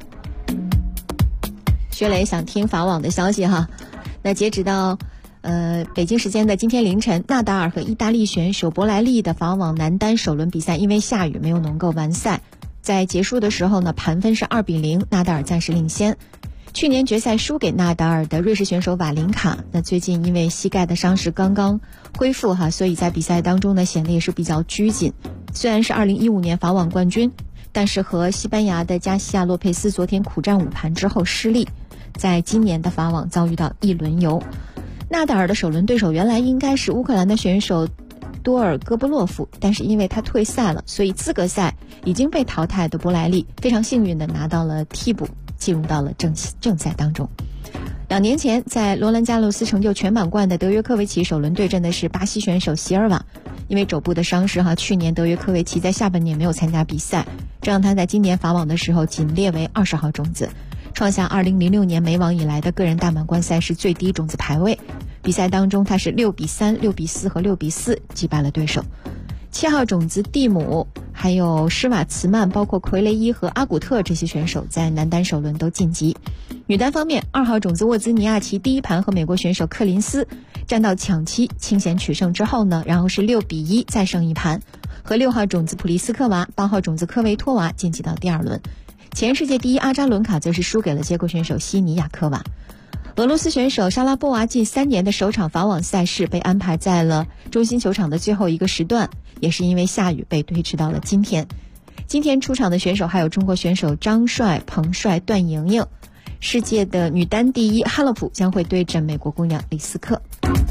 薛磊想听法网的消息那截止到北京时间的今天凌晨，纳达尔和意大利选手博莱利的法网男单首轮比赛因为下雨没有能够完赛，在结束的时候呢，盘分是2-0，纳达尔暂时领先。去年决赛输给纳达尔的瑞士选手瓦林卡，那最近因为膝盖的伤势刚刚恢复所以在比赛当中呢显得也是比较拘谨。虽然是2015年法网冠军，但是和西班牙的加西亚洛佩斯昨天苦战5盘之后失利，在今年的法网遭遇到一轮游。纳达尔的首轮对手原来应该是乌克兰的选手多尔戈布洛夫，但是因为他退赛了，所以资格赛已经被淘汰的博莱利非常幸运地拿到了替补，进入到了正赛当中。2年前在罗兰加洛斯成就全满贯的德约科维奇首轮对阵的是巴西选手席尔瓦，因为肘部的伤势去年德约科维奇在下半年没有参加比赛，这让他在今年法网的时候仅列为20号种子，创下2006年美网以来的个人大满贯赛事最低种子排位。比赛当中他是6-3、6-4和6-4击败了对手。7号种子蒂姆还有施瓦茨曼，包括奎雷伊和阿古特这些选手在男单首轮都晋级。女单方面，2号种子沃兹尼亚奇第一盘和美国选手克林斯战到抢七，清闲取胜之后呢，然后是6-1再胜一盘，和6号种子普利斯科娃、8号种子科维托娃晋级到第2轮。前世界第一阿扎伦卡则是输给了捷克选手西尼亚科娃。俄罗斯选手莎拉波娃近3年的首场法网赛事被安排在了中心球场的最后一个时段，也是因为下雨被推迟到了今天。今天出场的选手还有中国选手张帅、彭帅、段莹莹。世界的女单第一哈勒普将会对阵美国姑娘李斯克。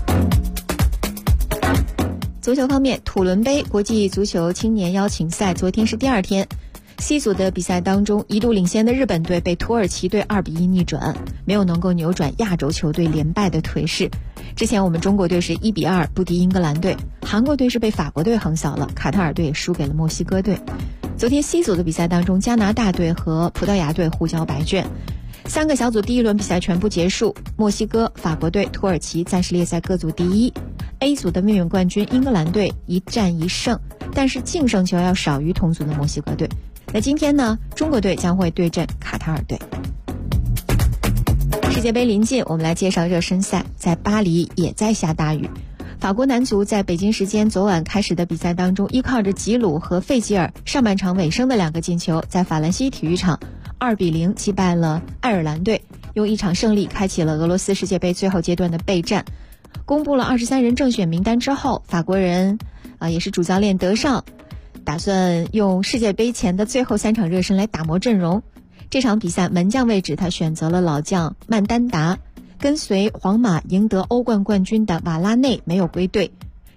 足球方面，土伦杯国际足球青年邀请赛昨天是第2天。C 组的比赛当中，一度领先的日本队被土耳其队2-1逆转，没有能够扭转亚洲球队连败的颓势。之前我们中国队是1-2不敌英格兰队，韩国队是被法国队横扫了，卡塔尔队也输给了墨西哥队。昨天 C 组的比赛当中，加拿大队和葡萄牙队互交白卷。3个小组第1轮比赛全部结束，墨西哥、法国队、土耳其暂时列在各组第一。A 组的卫冕冠军英格兰队1战1胜，但是净胜球要少于同组的墨西哥队。那今天呢，中国队将会对阵卡塔尔队。世界杯临近，我们来介绍热身赛。在巴黎也在下大雨，法国男足在北京时间昨晚开始的比赛当中，依靠着吉鲁和费吉尔上半场尾声的2个进球，在法兰西体育场2-0击败了爱尔兰队，用一场胜利开启了俄罗斯世界杯最后阶段的备战。公布了23人正选名单之后，法国人也是主教练德尚打算用世界杯前的最后3场热身来打磨阵容。这场比赛门将位置他选择了老将曼丹达，跟随皇马赢得欧冠冠军的瓦拉内没有归队。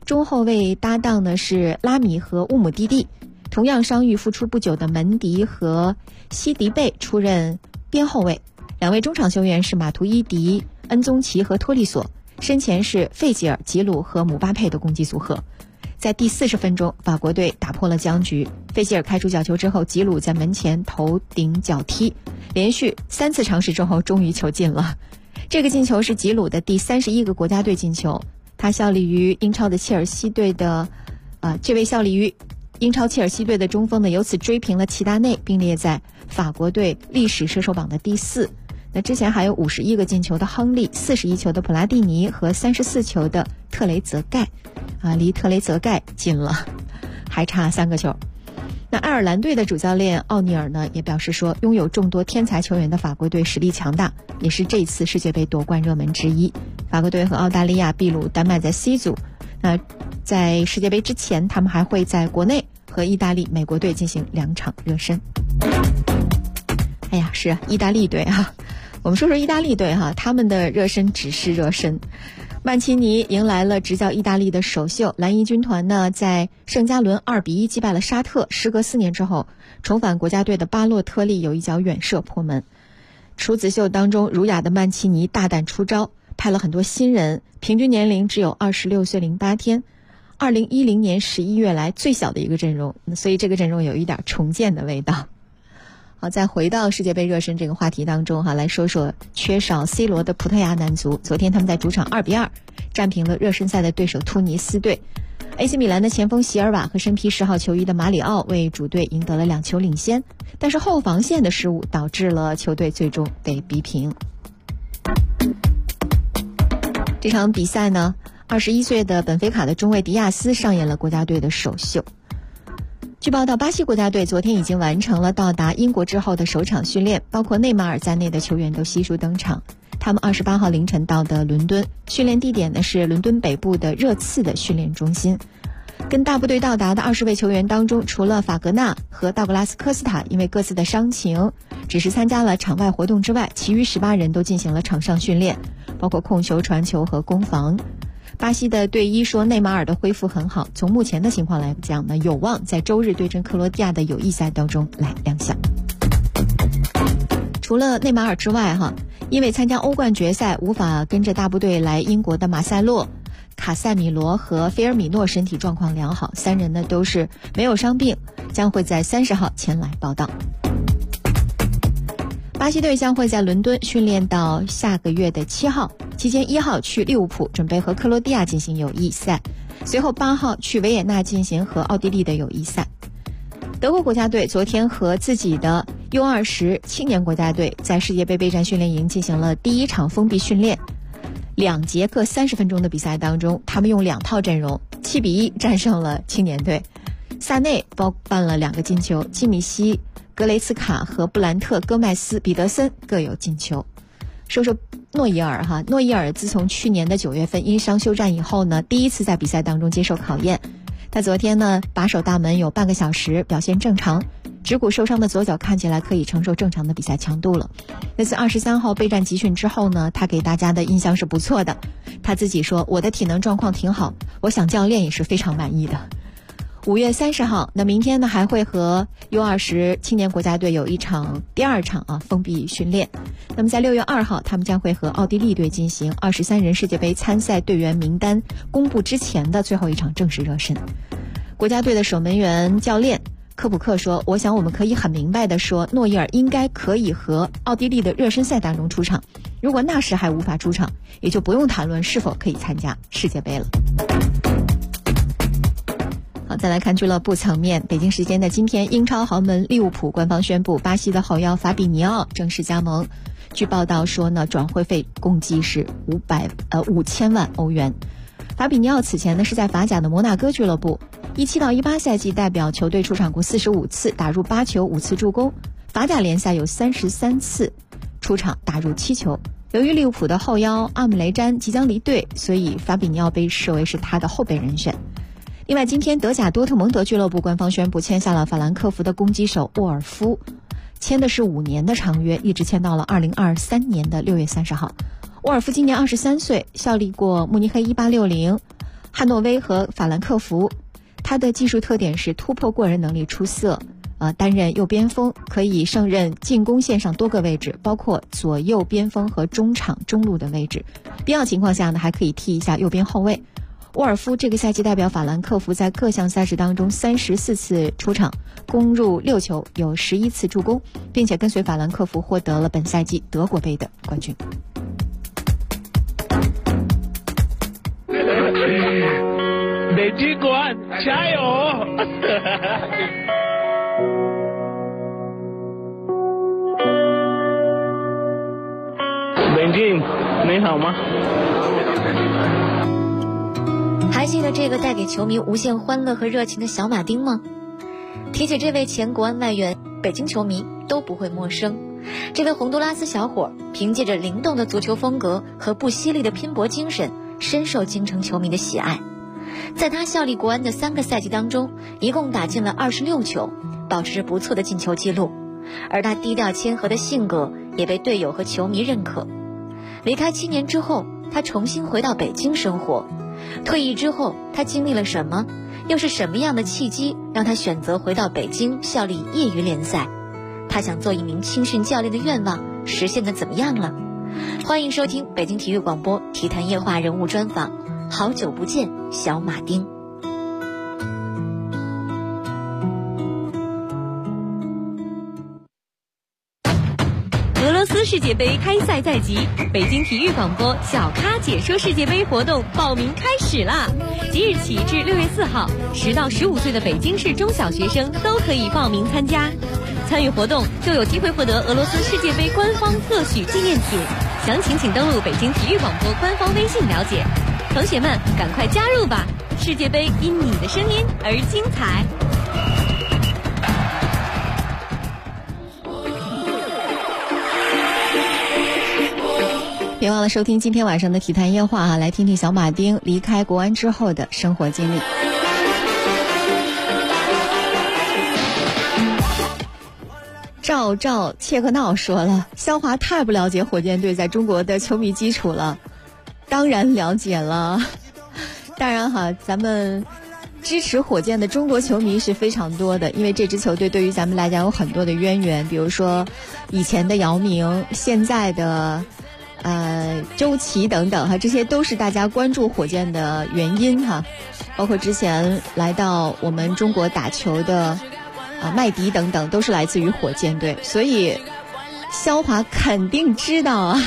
中后卫搭档呢是拉米和乌姆蒂蒂，同样伤愈复出不久的门迪和西迪贝出任边后卫，两位中场球员是马图伊迪、恩宗奇和托利索，身前是费吉尔、吉鲁和姆巴佩的攻击组合。在第40分钟，法国队打破了僵局，费吉尔开出角球之后，吉鲁在门前头顶脚踢，连续3次尝试之后终于球进了。这个进球是吉鲁的第31个国家队进球，他效力于英超的切尔西队的这位效力于英超切尔西队的中锋呢，由此追平了齐达内，并列在法国队历史射手榜的第4。那之前还有51个进球的亨利、41球的普拉蒂尼和34球的特雷泽盖，离特雷泽盖近了，还差3个球。那爱尔兰队的主教练奥尼尔呢，也表示说，拥有众多天才球员的法国队实力强大，也是这次世界杯夺冠热门之一。法国队和澳大利亚、秘鲁、丹麦在 C 组。那在世界杯之前，他们还会在国内和意大利、美国队进行2场热身。哎呀，是意大利队啊。我们说说意大利队哈，他们的热身只是热身。曼奇尼迎来了执教意大利的首秀，蓝衣军团呢在圣加伦2-1击败了沙特，时隔4年之后重返国家队的巴洛特利有一脚远射破门。处子秀当中，儒雅的曼奇尼大胆出招，派了很多新人，平均年龄只有26岁08天，2010年11月来最小的一个阵容，所以这个阵容有一点重建的味道。好，再回到世界杯热身这个话题当中来说说缺少 C 罗的葡萄牙男足。昨天他们在主场2-2战平了热身赛的对手突尼斯队。AC 米兰的前锋席尔瓦和身披10号球衣的马里奥为主队赢得了2球领先，但是后防线的失误导致了球队最终被逼平。这场比赛呢，21岁的本菲卡的中卫迪亚斯上演了国家队的首秀。据报道，巴西国家队昨天已经完成了到达英国之后的首场训练，包括内马尔在内的球员都悉数登场。他们28号凌晨到的伦敦，训练地点呢是伦敦北部的热刺的训练中心。跟大部队到达的20位球员当中，除了法格纳和道格拉斯科斯塔因为各自的伤情只是参加了场外活动之外，其余18人都进行了场上训练，包括控球、传球和攻防。巴西的队医说，内马尔的恢复很好，从目前的情况来讲呢，有望在周日对阵克罗地亚的友谊赛当中来亮相。除了内马尔之外因为参加欧冠决赛无法跟着大部队来英国的马塞洛、卡塞米罗和菲尔米诺身体状况良好，3人呢都是没有伤病，将会在30号前来报到。巴西队将会在伦敦训练到下个月的7号，期间1号去利物浦准备和克罗地亚进行友谊赛，随后8号去维也纳进行和奥地利的友谊赛。德国国家队昨天和自己的 U20 青年国家队在世界杯备战训练营进行了第1场封闭训练，2节各30分钟的比赛当中，他们用2套阵容7-1战胜了青年队。萨内包办了2个进球，基米希、格雷茨卡和布兰特、戈麦斯、彼得森各有进球。说说诺伊尔诺伊尔自从去年的9月份因伤休战以后呢，第一次在比赛当中接受考验。他昨天呢把守大门有半个小时，表现正常，指骨受伤的左脚看起来可以承受正常的比赛强度了。那次23号备战集训之后呢，他给大家的印象是不错的。他自己说，我的体能状况挺好，我想教练也是非常满意的。5月30号，那明天呢还会和 U20 青年国家队有第2场封闭训练。那么在6月2号，他们将会和奥地利队进行23人世界杯参赛队员名单公布之前的最后1场正式热身。国家队的守门员教练科普克说，我想我们可以很明白地说，诺伊尔应该可以和奥地利的热身赛当中出场，如果那时还无法出场，也就不用谈论是否可以参加世界杯了。好，再来看俱乐部层面，北京时间的今天，英超豪门利物浦官方宣布，巴西的后腰法比尼奥正式加盟。据报道说呢，转会费共计是5000万欧元。法比尼奥此前呢是在法甲的摩纳哥俱乐部，17到18赛季代表球队出场过45次，打入8球，5次助攻。法甲联赛有33次出场，打入7球。由于利物浦的后腰阿姆雷詹即将离队，所以法比尼奥被视为是他的后备人选。另外，今天德甲多特蒙德俱乐部官方宣布签下了法兰克福的攻击手沃尔夫，签的是5年的长约，一直签到了2023年的6月30号。沃尔夫今年23岁，效力过慕尼黑1860、 汉诺威和法兰克福。他的技术特点是突破过人能力出色，担任右边锋，可以胜任进攻线上多个位置，包括左右边锋和中场中路的位置。必要情况下呢，还可以踢一下右边后卫。沃尔夫这个赛季代表法兰克福在各项赛事当中34次出场，攻入6球，有11次助攻，并且跟随法兰克福获得了本赛季德国杯的冠军。 北京国安加油！北京，你好吗？ 还记得这个带给球迷无限欢乐和热情的小马丁吗？提起这位前国安外援，北京球迷都不会陌生。这位洪都拉斯小伙凭借着灵动的足球风格和不犀利的拼搏精神，深受京城球迷的喜爱。在他效力国安的3个赛季当中，一共打进了26球，保持着不错的进球记录。而他低调谦和的性格也被队友和球迷认可。离开7年之后，他重新回到北京生活。退役之后，他经历了什么？又是什么样的契机让他选择回到北京效力业余联赛？他想做一名青训教练的愿望实现得怎么样了？欢迎收听北京体育广播体坛夜话人物专访，好久不见，小马丁。 俄罗斯世界杯开赛在即，北京体育广播小咖解说世界杯活动报名开始啦！即日起至6月4号，10到15岁的北京市中小学生都可以报名参加。参与活动就有机会获得俄罗斯世界杯官方特许纪念品，详情请登录北京体育广播官方微信了解。同学们，赶快加入吧！世界杯因你的声音而精彩。 别忘了收听今天晚上的体坛夜话啊，来听听小马丁离开国安之后的生活经历。赵切克闹说了，肖华太不了解火箭队在中国的球迷基础了。当然了解了，当然哈，咱们支持火箭的中国球迷是非常多的，因为这支球队对于咱们来讲有很多的渊源，比如说以前的姚明，现在的周琦等等哈，这些都是大家关注火箭的原因哈。包括之前来到我们中国打球的麦迪等等，都是来自于火箭队，所以肖华肯定知道啊。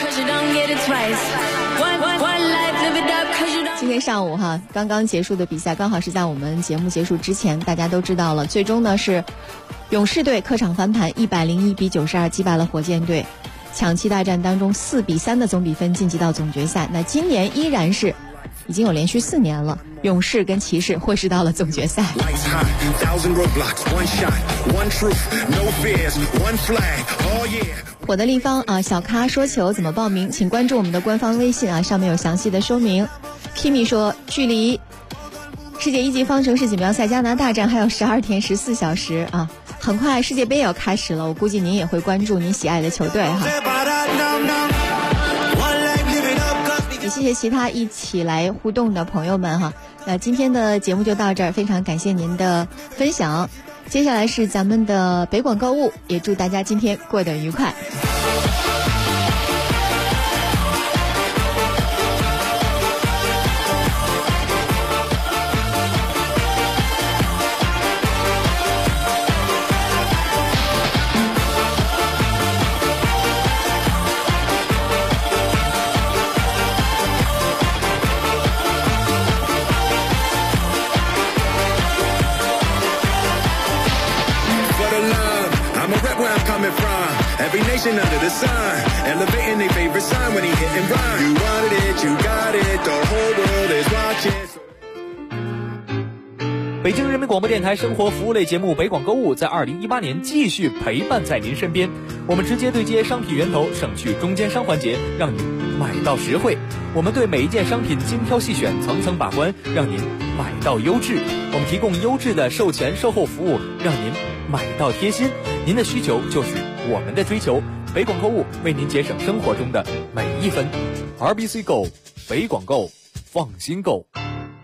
今天上午哈，刚刚结束的比赛，刚好是在我们节目结束之前，大家都知道了，最终呢是勇士队客场翻盘101比92击败了火箭队，抢七大战当中4比3的总比分晋级到总决赛。那今年依然是已经有连续4年了，勇士跟骑士会师到了总决赛。我的立方啊，小咖说球怎么报名？请关注我们的官方微信啊，上面有详细的说明。Kimi 说，距离世界1级方程式锦标赛加拿大站还有12天14小时啊，很快世界杯也要开始了，我估计您也会关注您喜爱的球队哈。也谢谢其他一起来互动的朋友们哈。那今天的节目就到这儿，非常感谢您的分享。接下来是咱们的北广购物，也祝大家今天过得愉快。 Every nation under the sun, elevating their favorite sign when he hit and run. You wanted it, you got it, the whole world is watching. 北京人民广播电台生活服务类节目北广购物在2018年继续陪伴在您身边。我们直接对接商品源头，省去中间商环节，让您买到实惠。我们对每一件商品精挑细选，层层把关，让您买到优质。我们提供优质的售前售后服务，让您买到贴心。您的需求就是我们的追求，北广购物为您节省生活中的每一分。RBC Go， 北广购，放心购。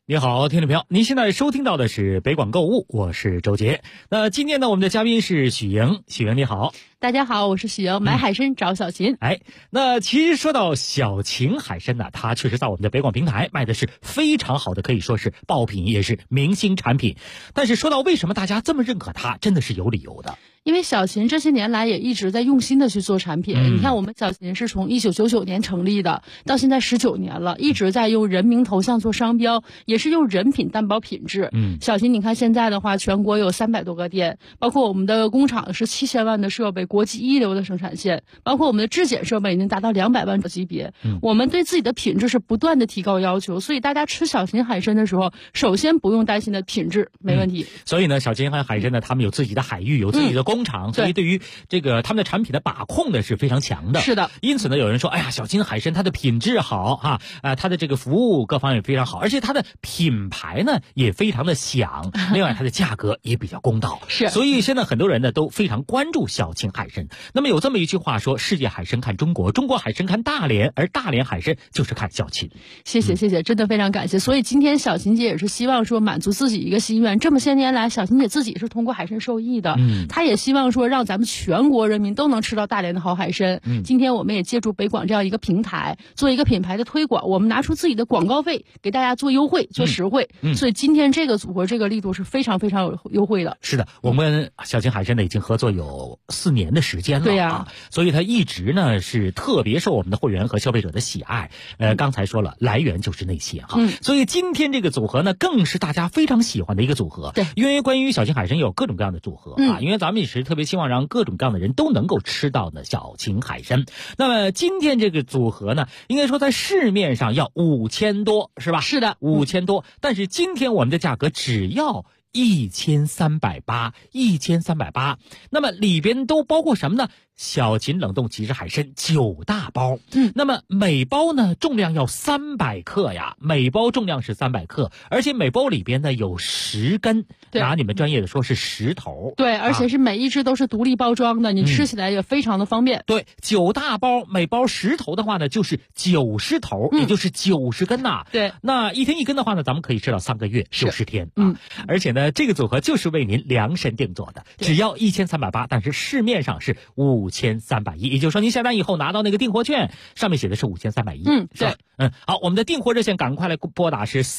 你好，听众朋友，您现在收听到的是北广购物，我是周杰。那今天呢，我们的嘉宾是许莹，许莹你好。 大家好，我是许莹，买海参找小秦。 那其实说到小秦海参呢，它确实在我们的北广平台卖的是非常好的，可以说是爆品，也是明星产品。但是说到为什么大家这么认可它，真的是有理由的。 因为小秦这些年来也一直在用心的去做产品。你看我们小秦是从1999年成立的，到现在19年了，一直在用人名头像做商标，也是用人品担保品质。小秦你看现在的话，全国有300多个店，包括我们的工厂是7000万的设备，国际一流的生产线，包括我们的质检设备已经达到200万的级别。我们对自己的品质是不断的提高要求，所以大家吃小秦海参的时候，首先不用担心的品质没问题。 所以呢，小秦海参呢，他们有自己的海域，有自己的工厂，所以对于这个他们的产品的把控呢是非常强的。 是的。 因此呢，有人说，哎呀，小秦海参它的品质好哈，它的这个服务各方面非常好，而且它的品牌呢也非常的响，另外它的价格也比较公道。 是。 所以现在很多人呢都非常关注小秦海参。那么有这么一句话说，世界海参看中国，中国海参看大连，而大连海参就是看小秦。 谢谢，真的非常感谢。所以今天小秦姐也是希望说满足自己一个心愿，这么些年来小秦姐自己是通过海参受益的，她也希望说让咱们全国人民都能吃到大连的好海参。今天我们也借助北广这样一个平台，做一个品牌的推广，我们拿出自己的广告费给大家做优惠，做实惠。所以今天这个组合这个力度是非常非常有优惠的。 是的，我们小秦海参呢已经合作有4年的时间了。 对呀， 所以它一直呢是特别受我们的会员和消费者的喜爱。刚才说了，来源就是那些哈。所以今天这个组合呢，更是大家非常喜欢的一个组合。 对， 因为关于小秦海参有各种各样的组合因为咱们也是特别希望让各种各样的人都能够吃到的小秦海参。那么今天这个组合呢，应该说在市面上要5000多，是吧？ 是的 ，5000多。但是今天我们的价格只要1380，1380。那么里边都包括什么呢？小秦冷冻即食海参9大包，那么每包呢重量要300克呀，每包重量是300克，而且每包里边呢有10根，拿你们专业的说是10头， 对，而且是每一只都是独立包装的，你吃起来也非常的方便。 对，9大包，每包10头的话呢，就是90头，也就是90根呐。 对， 那一天1根的话呢，咱们可以吃到3个月，90天而且呢，这个组合就是为您量身定做的，只要1380，但是市面上是5310，也就是说您下单以后拿到那个订货券，上面写的是5310。 对。 好，我们的订货热线赶快来拨打是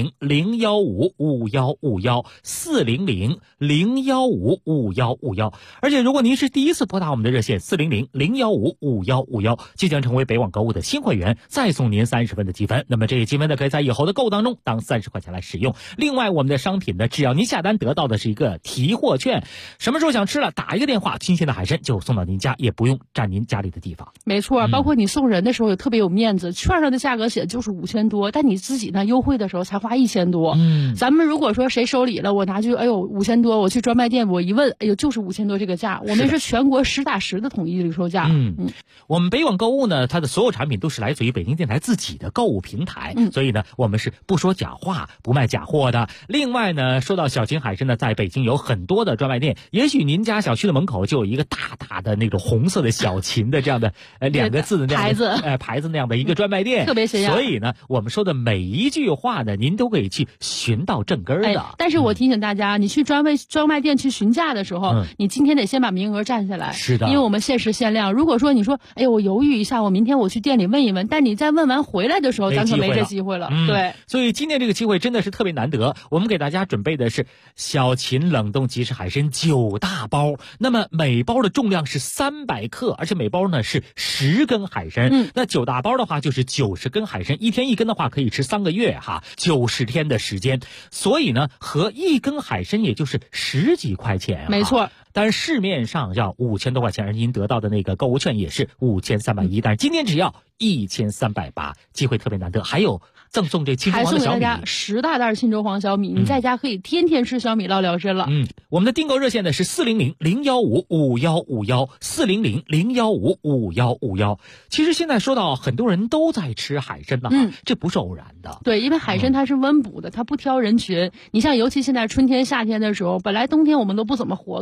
400-015-5151，400-015-5151。而且如果您是第一次拨打我们的热线400-015-5151，即将成为北网购物的新会员，再送您30分的积分。那么这些积分呢，可以在以后的购物当中当30块钱来使用。另外，我们的商品呢，只要您下单得到的是一个提货券，什么时候想吃了，打一个电话，新鲜的海参就送到您家，也不用占您家里的地方。 没错，包括你送人的时候也特别有面子，券上的价格写的就是5000多，但你自己呢优惠的时候才花1000多。咱们如果说谁收礼了，我拿去5000多，我去专卖店我一问，就是5000多这个价。我们是全国实打实的统一零售价。 我们北网购物呢，它的所有产品都是来自于北京电台自己的购物平台，所以呢，我们是不说假话，不卖假货的。另外呢，说到小秦海参呢，在北京有很多的专卖店，也许您家小区的门口就有一个大大的那种红色的小秦的这样的2个字的那样的牌子那样的一个专卖店， 特别显眼。 所以呢，我们说的每一句话呢，您都可以去寻到正根的。 但是我提醒大家，你去专卖店去询价的时候，你今天得先把名额占下来。 是的， 因为我们限时限量。如果说你说，我犹豫一下，我明天我去店里问一问，但你再问完回来的时候，咱可没这机会了。对， 所以今天这个机会真的是特别难得。我们给大家准备的是小秦冷冻即食海参9大包，那么每包的重量是300克，而且每包呢是10根海参。那9大包的话就是90根海参，一天1根的话可以吃3个月哈，90天的时间。所以呢，和1根海参也就是10几块钱。 没错。 但是市面上要5000多块钱，而您得到的那个购物券也是5310，但是今天只要1380，机会特别难得。还有赠送这青州黄的小米， 还送给大家10大袋青州黄小米，你在家可以天天吃小米捞聊参了。 我们的订购热线呢是400-015-5151，400-015-5151。其实现在说到很多人都在吃海参呢，这不是偶然的。 对，因为海参它是温补的，它不挑人群。你像尤其现在春天夏天的时候，本来冬天我们都不怎么活动，你一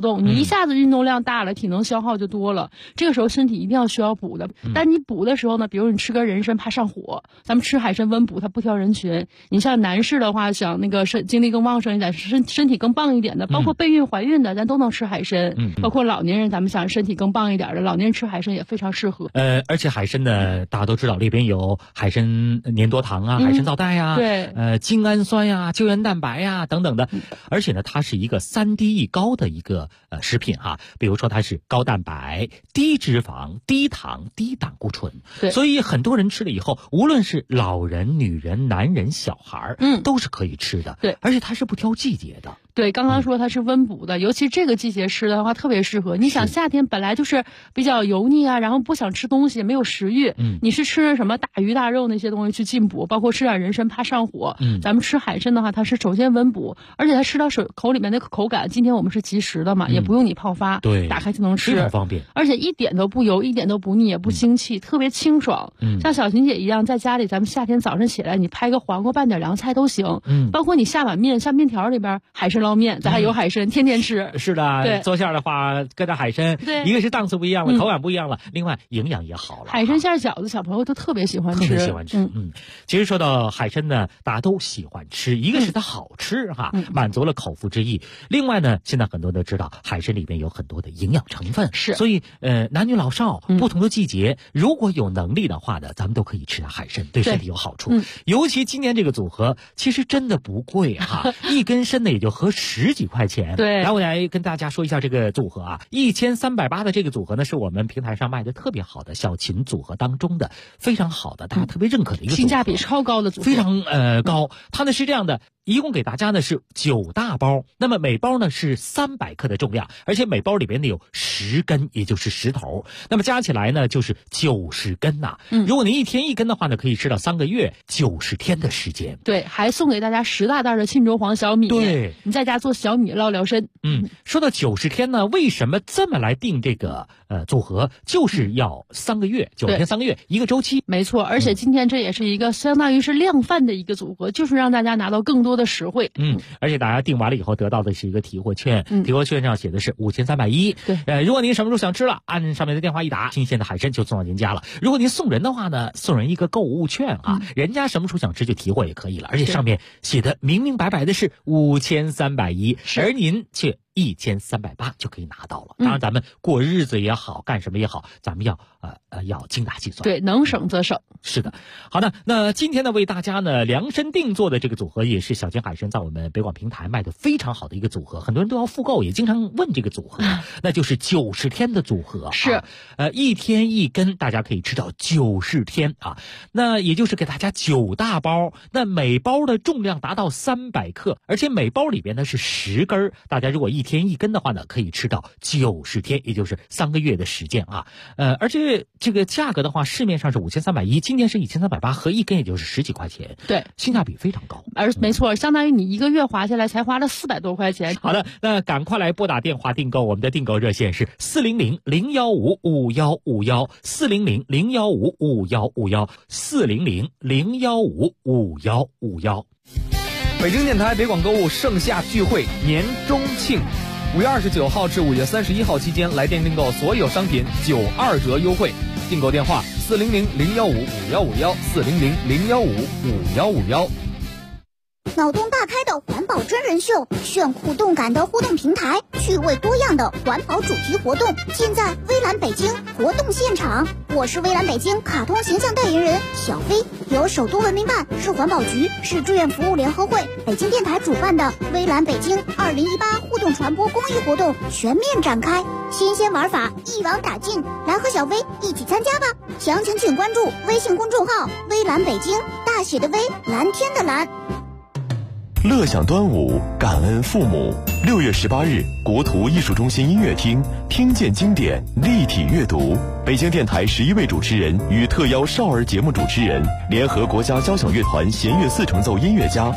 下子运动量大了，体能消耗就多了，这个时候身体一定要需要补的。但你补的时候呢，比如你吃根人参怕上火，咱们吃海参温补，它不挑人群。你像男士的话，想那个精力更旺盛一点，身体更棒一点的，包括备孕怀孕的，咱都能吃海参。包括老年人，咱们想身体更棒一点的，老年人吃海参也非常适合。 而且海参呢，大家都知道里边有海参粘多糖啊、海参皂苷呀、 对， 精氨酸呀、胶原蛋白呀等等的。而且呢，它是一个3低一高的一个食品啊，比如说它是高蛋白、低脂肪、低糖、低胆固醇。 对， 所以很多人吃了以后，无论是老人、女人、男人、小孩，都是可以吃的。 对， 而且它是不挑季节的。 对，刚刚说它是温补的，尤其这个季节吃的话特别适合。你想夏天本来就是比较油腻啊，然后不想吃东西，没有食欲，你是吃什么大鱼大肉那些东西去进补，包括吃点人参怕上火。咱们吃海参的话，它是首先温补，而且它吃到口里面那个口感，今天我们是即食的嘛，也不用你泡发， 对， 打开就能吃， 非常方便， 而且一点都不油，一点都不腻，也不腥气，特别清爽。像小琴姐一样，在家里咱们夏天早上起来，你拍个黄瓜拌点凉菜都行。包括你下碗面，下面条里边海参捞面，咱还有海参，天天吃。 是的，做馅的话搁点海参，一个是档次不一样了，口感不一样了，另外营养也好了。 海参馅饺子，小朋友都特别喜欢吃， 特别喜欢吃。其实说到海参呢，大家都喜欢吃，一个是它好吃哈，满足了口腹之意。另外呢，现在很多人都知道海参里面有很多的营养成分， 是， 所以男女老少不同的季节，如果有能力的话呢，咱们都可以吃点海参，对身体有好处。尤其今年这个组合其实真的不贵哈，一根参呢也就合10几块钱。 对， 来我来跟大家说一下这个组合啊，1380的这个组合呢，是我们平台上卖的特别好的小琴组合当中的非常好的，大家特别认可的一个组合， 性价比超高的组合， 非常高。它呢是这样的，一共给大家呢是9大包，那么每包呢是300克的重量，而且每包里边呢有10根，也就是10头，那么加起来呢就是90根呐。如果您一天1根的话呢，可以吃到3个月90天的时间。 对，还送给大家10大袋的沁州黄小米。 对， 你在家做小米捞身。 说到90天呢，为什么这么来定这个组合？就是要3个月，90天3个月一个周期。 没错，而且今天这也是一个相当于是量贩的一个组合，就是让大家拿到更多的实惠。 而且大家订完了以后得到的是一个提货券，提货券上写的是5310。 对， 如果您什么时候想吃了，按上面的电话一打，新鲜的海参就送到您家了。如果您送人的话呢，送人一个购物券啊，人家什么时候想吃就提货也可以了，而且上面写的明明白白的是5310，而您却1380就可以拿到了。当然咱们过日子也好，干什么也好，咱们要精打细算。 对，能省则省。 是的。好的，那今天呢为大家呢量身定做的这个组合，也是小琴海参在我们北广平台卖的非常好的一个组合，很多人都要复购，也经常问这个组合，那就是90天的组合。 是一天1根，大家可以吃到90天啊。那也就是给大家9大包，那每包的重量达到300克，而且每包里边呢是10根，大家如果一天1根的话呢，可以吃到90天，也就是3个月的时间啊。而且这个价格的话，市面上是5310，今天是1380，合1根也就是10几块钱。 对， 性价比非常高。 没错，相当于你1个月花下来才花了400多块钱。 好的，那赶快来拨打电话订购，我们的订购热线是400-015-5151，400-015-5151，400-015-5151。 北京电台北广购物盛夏聚会年中庆，5月29号至5月31号期间，来电订购所有商品92折优惠。订购电话400-015-5151，400-015-5151。 脑洞大开的环保真人秀，炫酷动感的互动平台，趣味多样的环保主题活动，尽在微蓝北京活动现场。我是微蓝北京卡通形象代言人小飞，由首都文明办、市环保局、市志愿服务联合会、北京电台主办的微蓝北京2018互动传播公益活动全面展开，新鲜玩法一网打尽，来和小飞一起参加吧！详情请关注微信公众号微蓝北京，大写的微，蓝天的蓝。 乐享端午，感恩父母。6月18日，国图艺术中心音乐厅听见经典立体阅读，北京电台11位主持人与特邀少儿节目主持人，联合国家交响乐团弦乐4重奏音乐家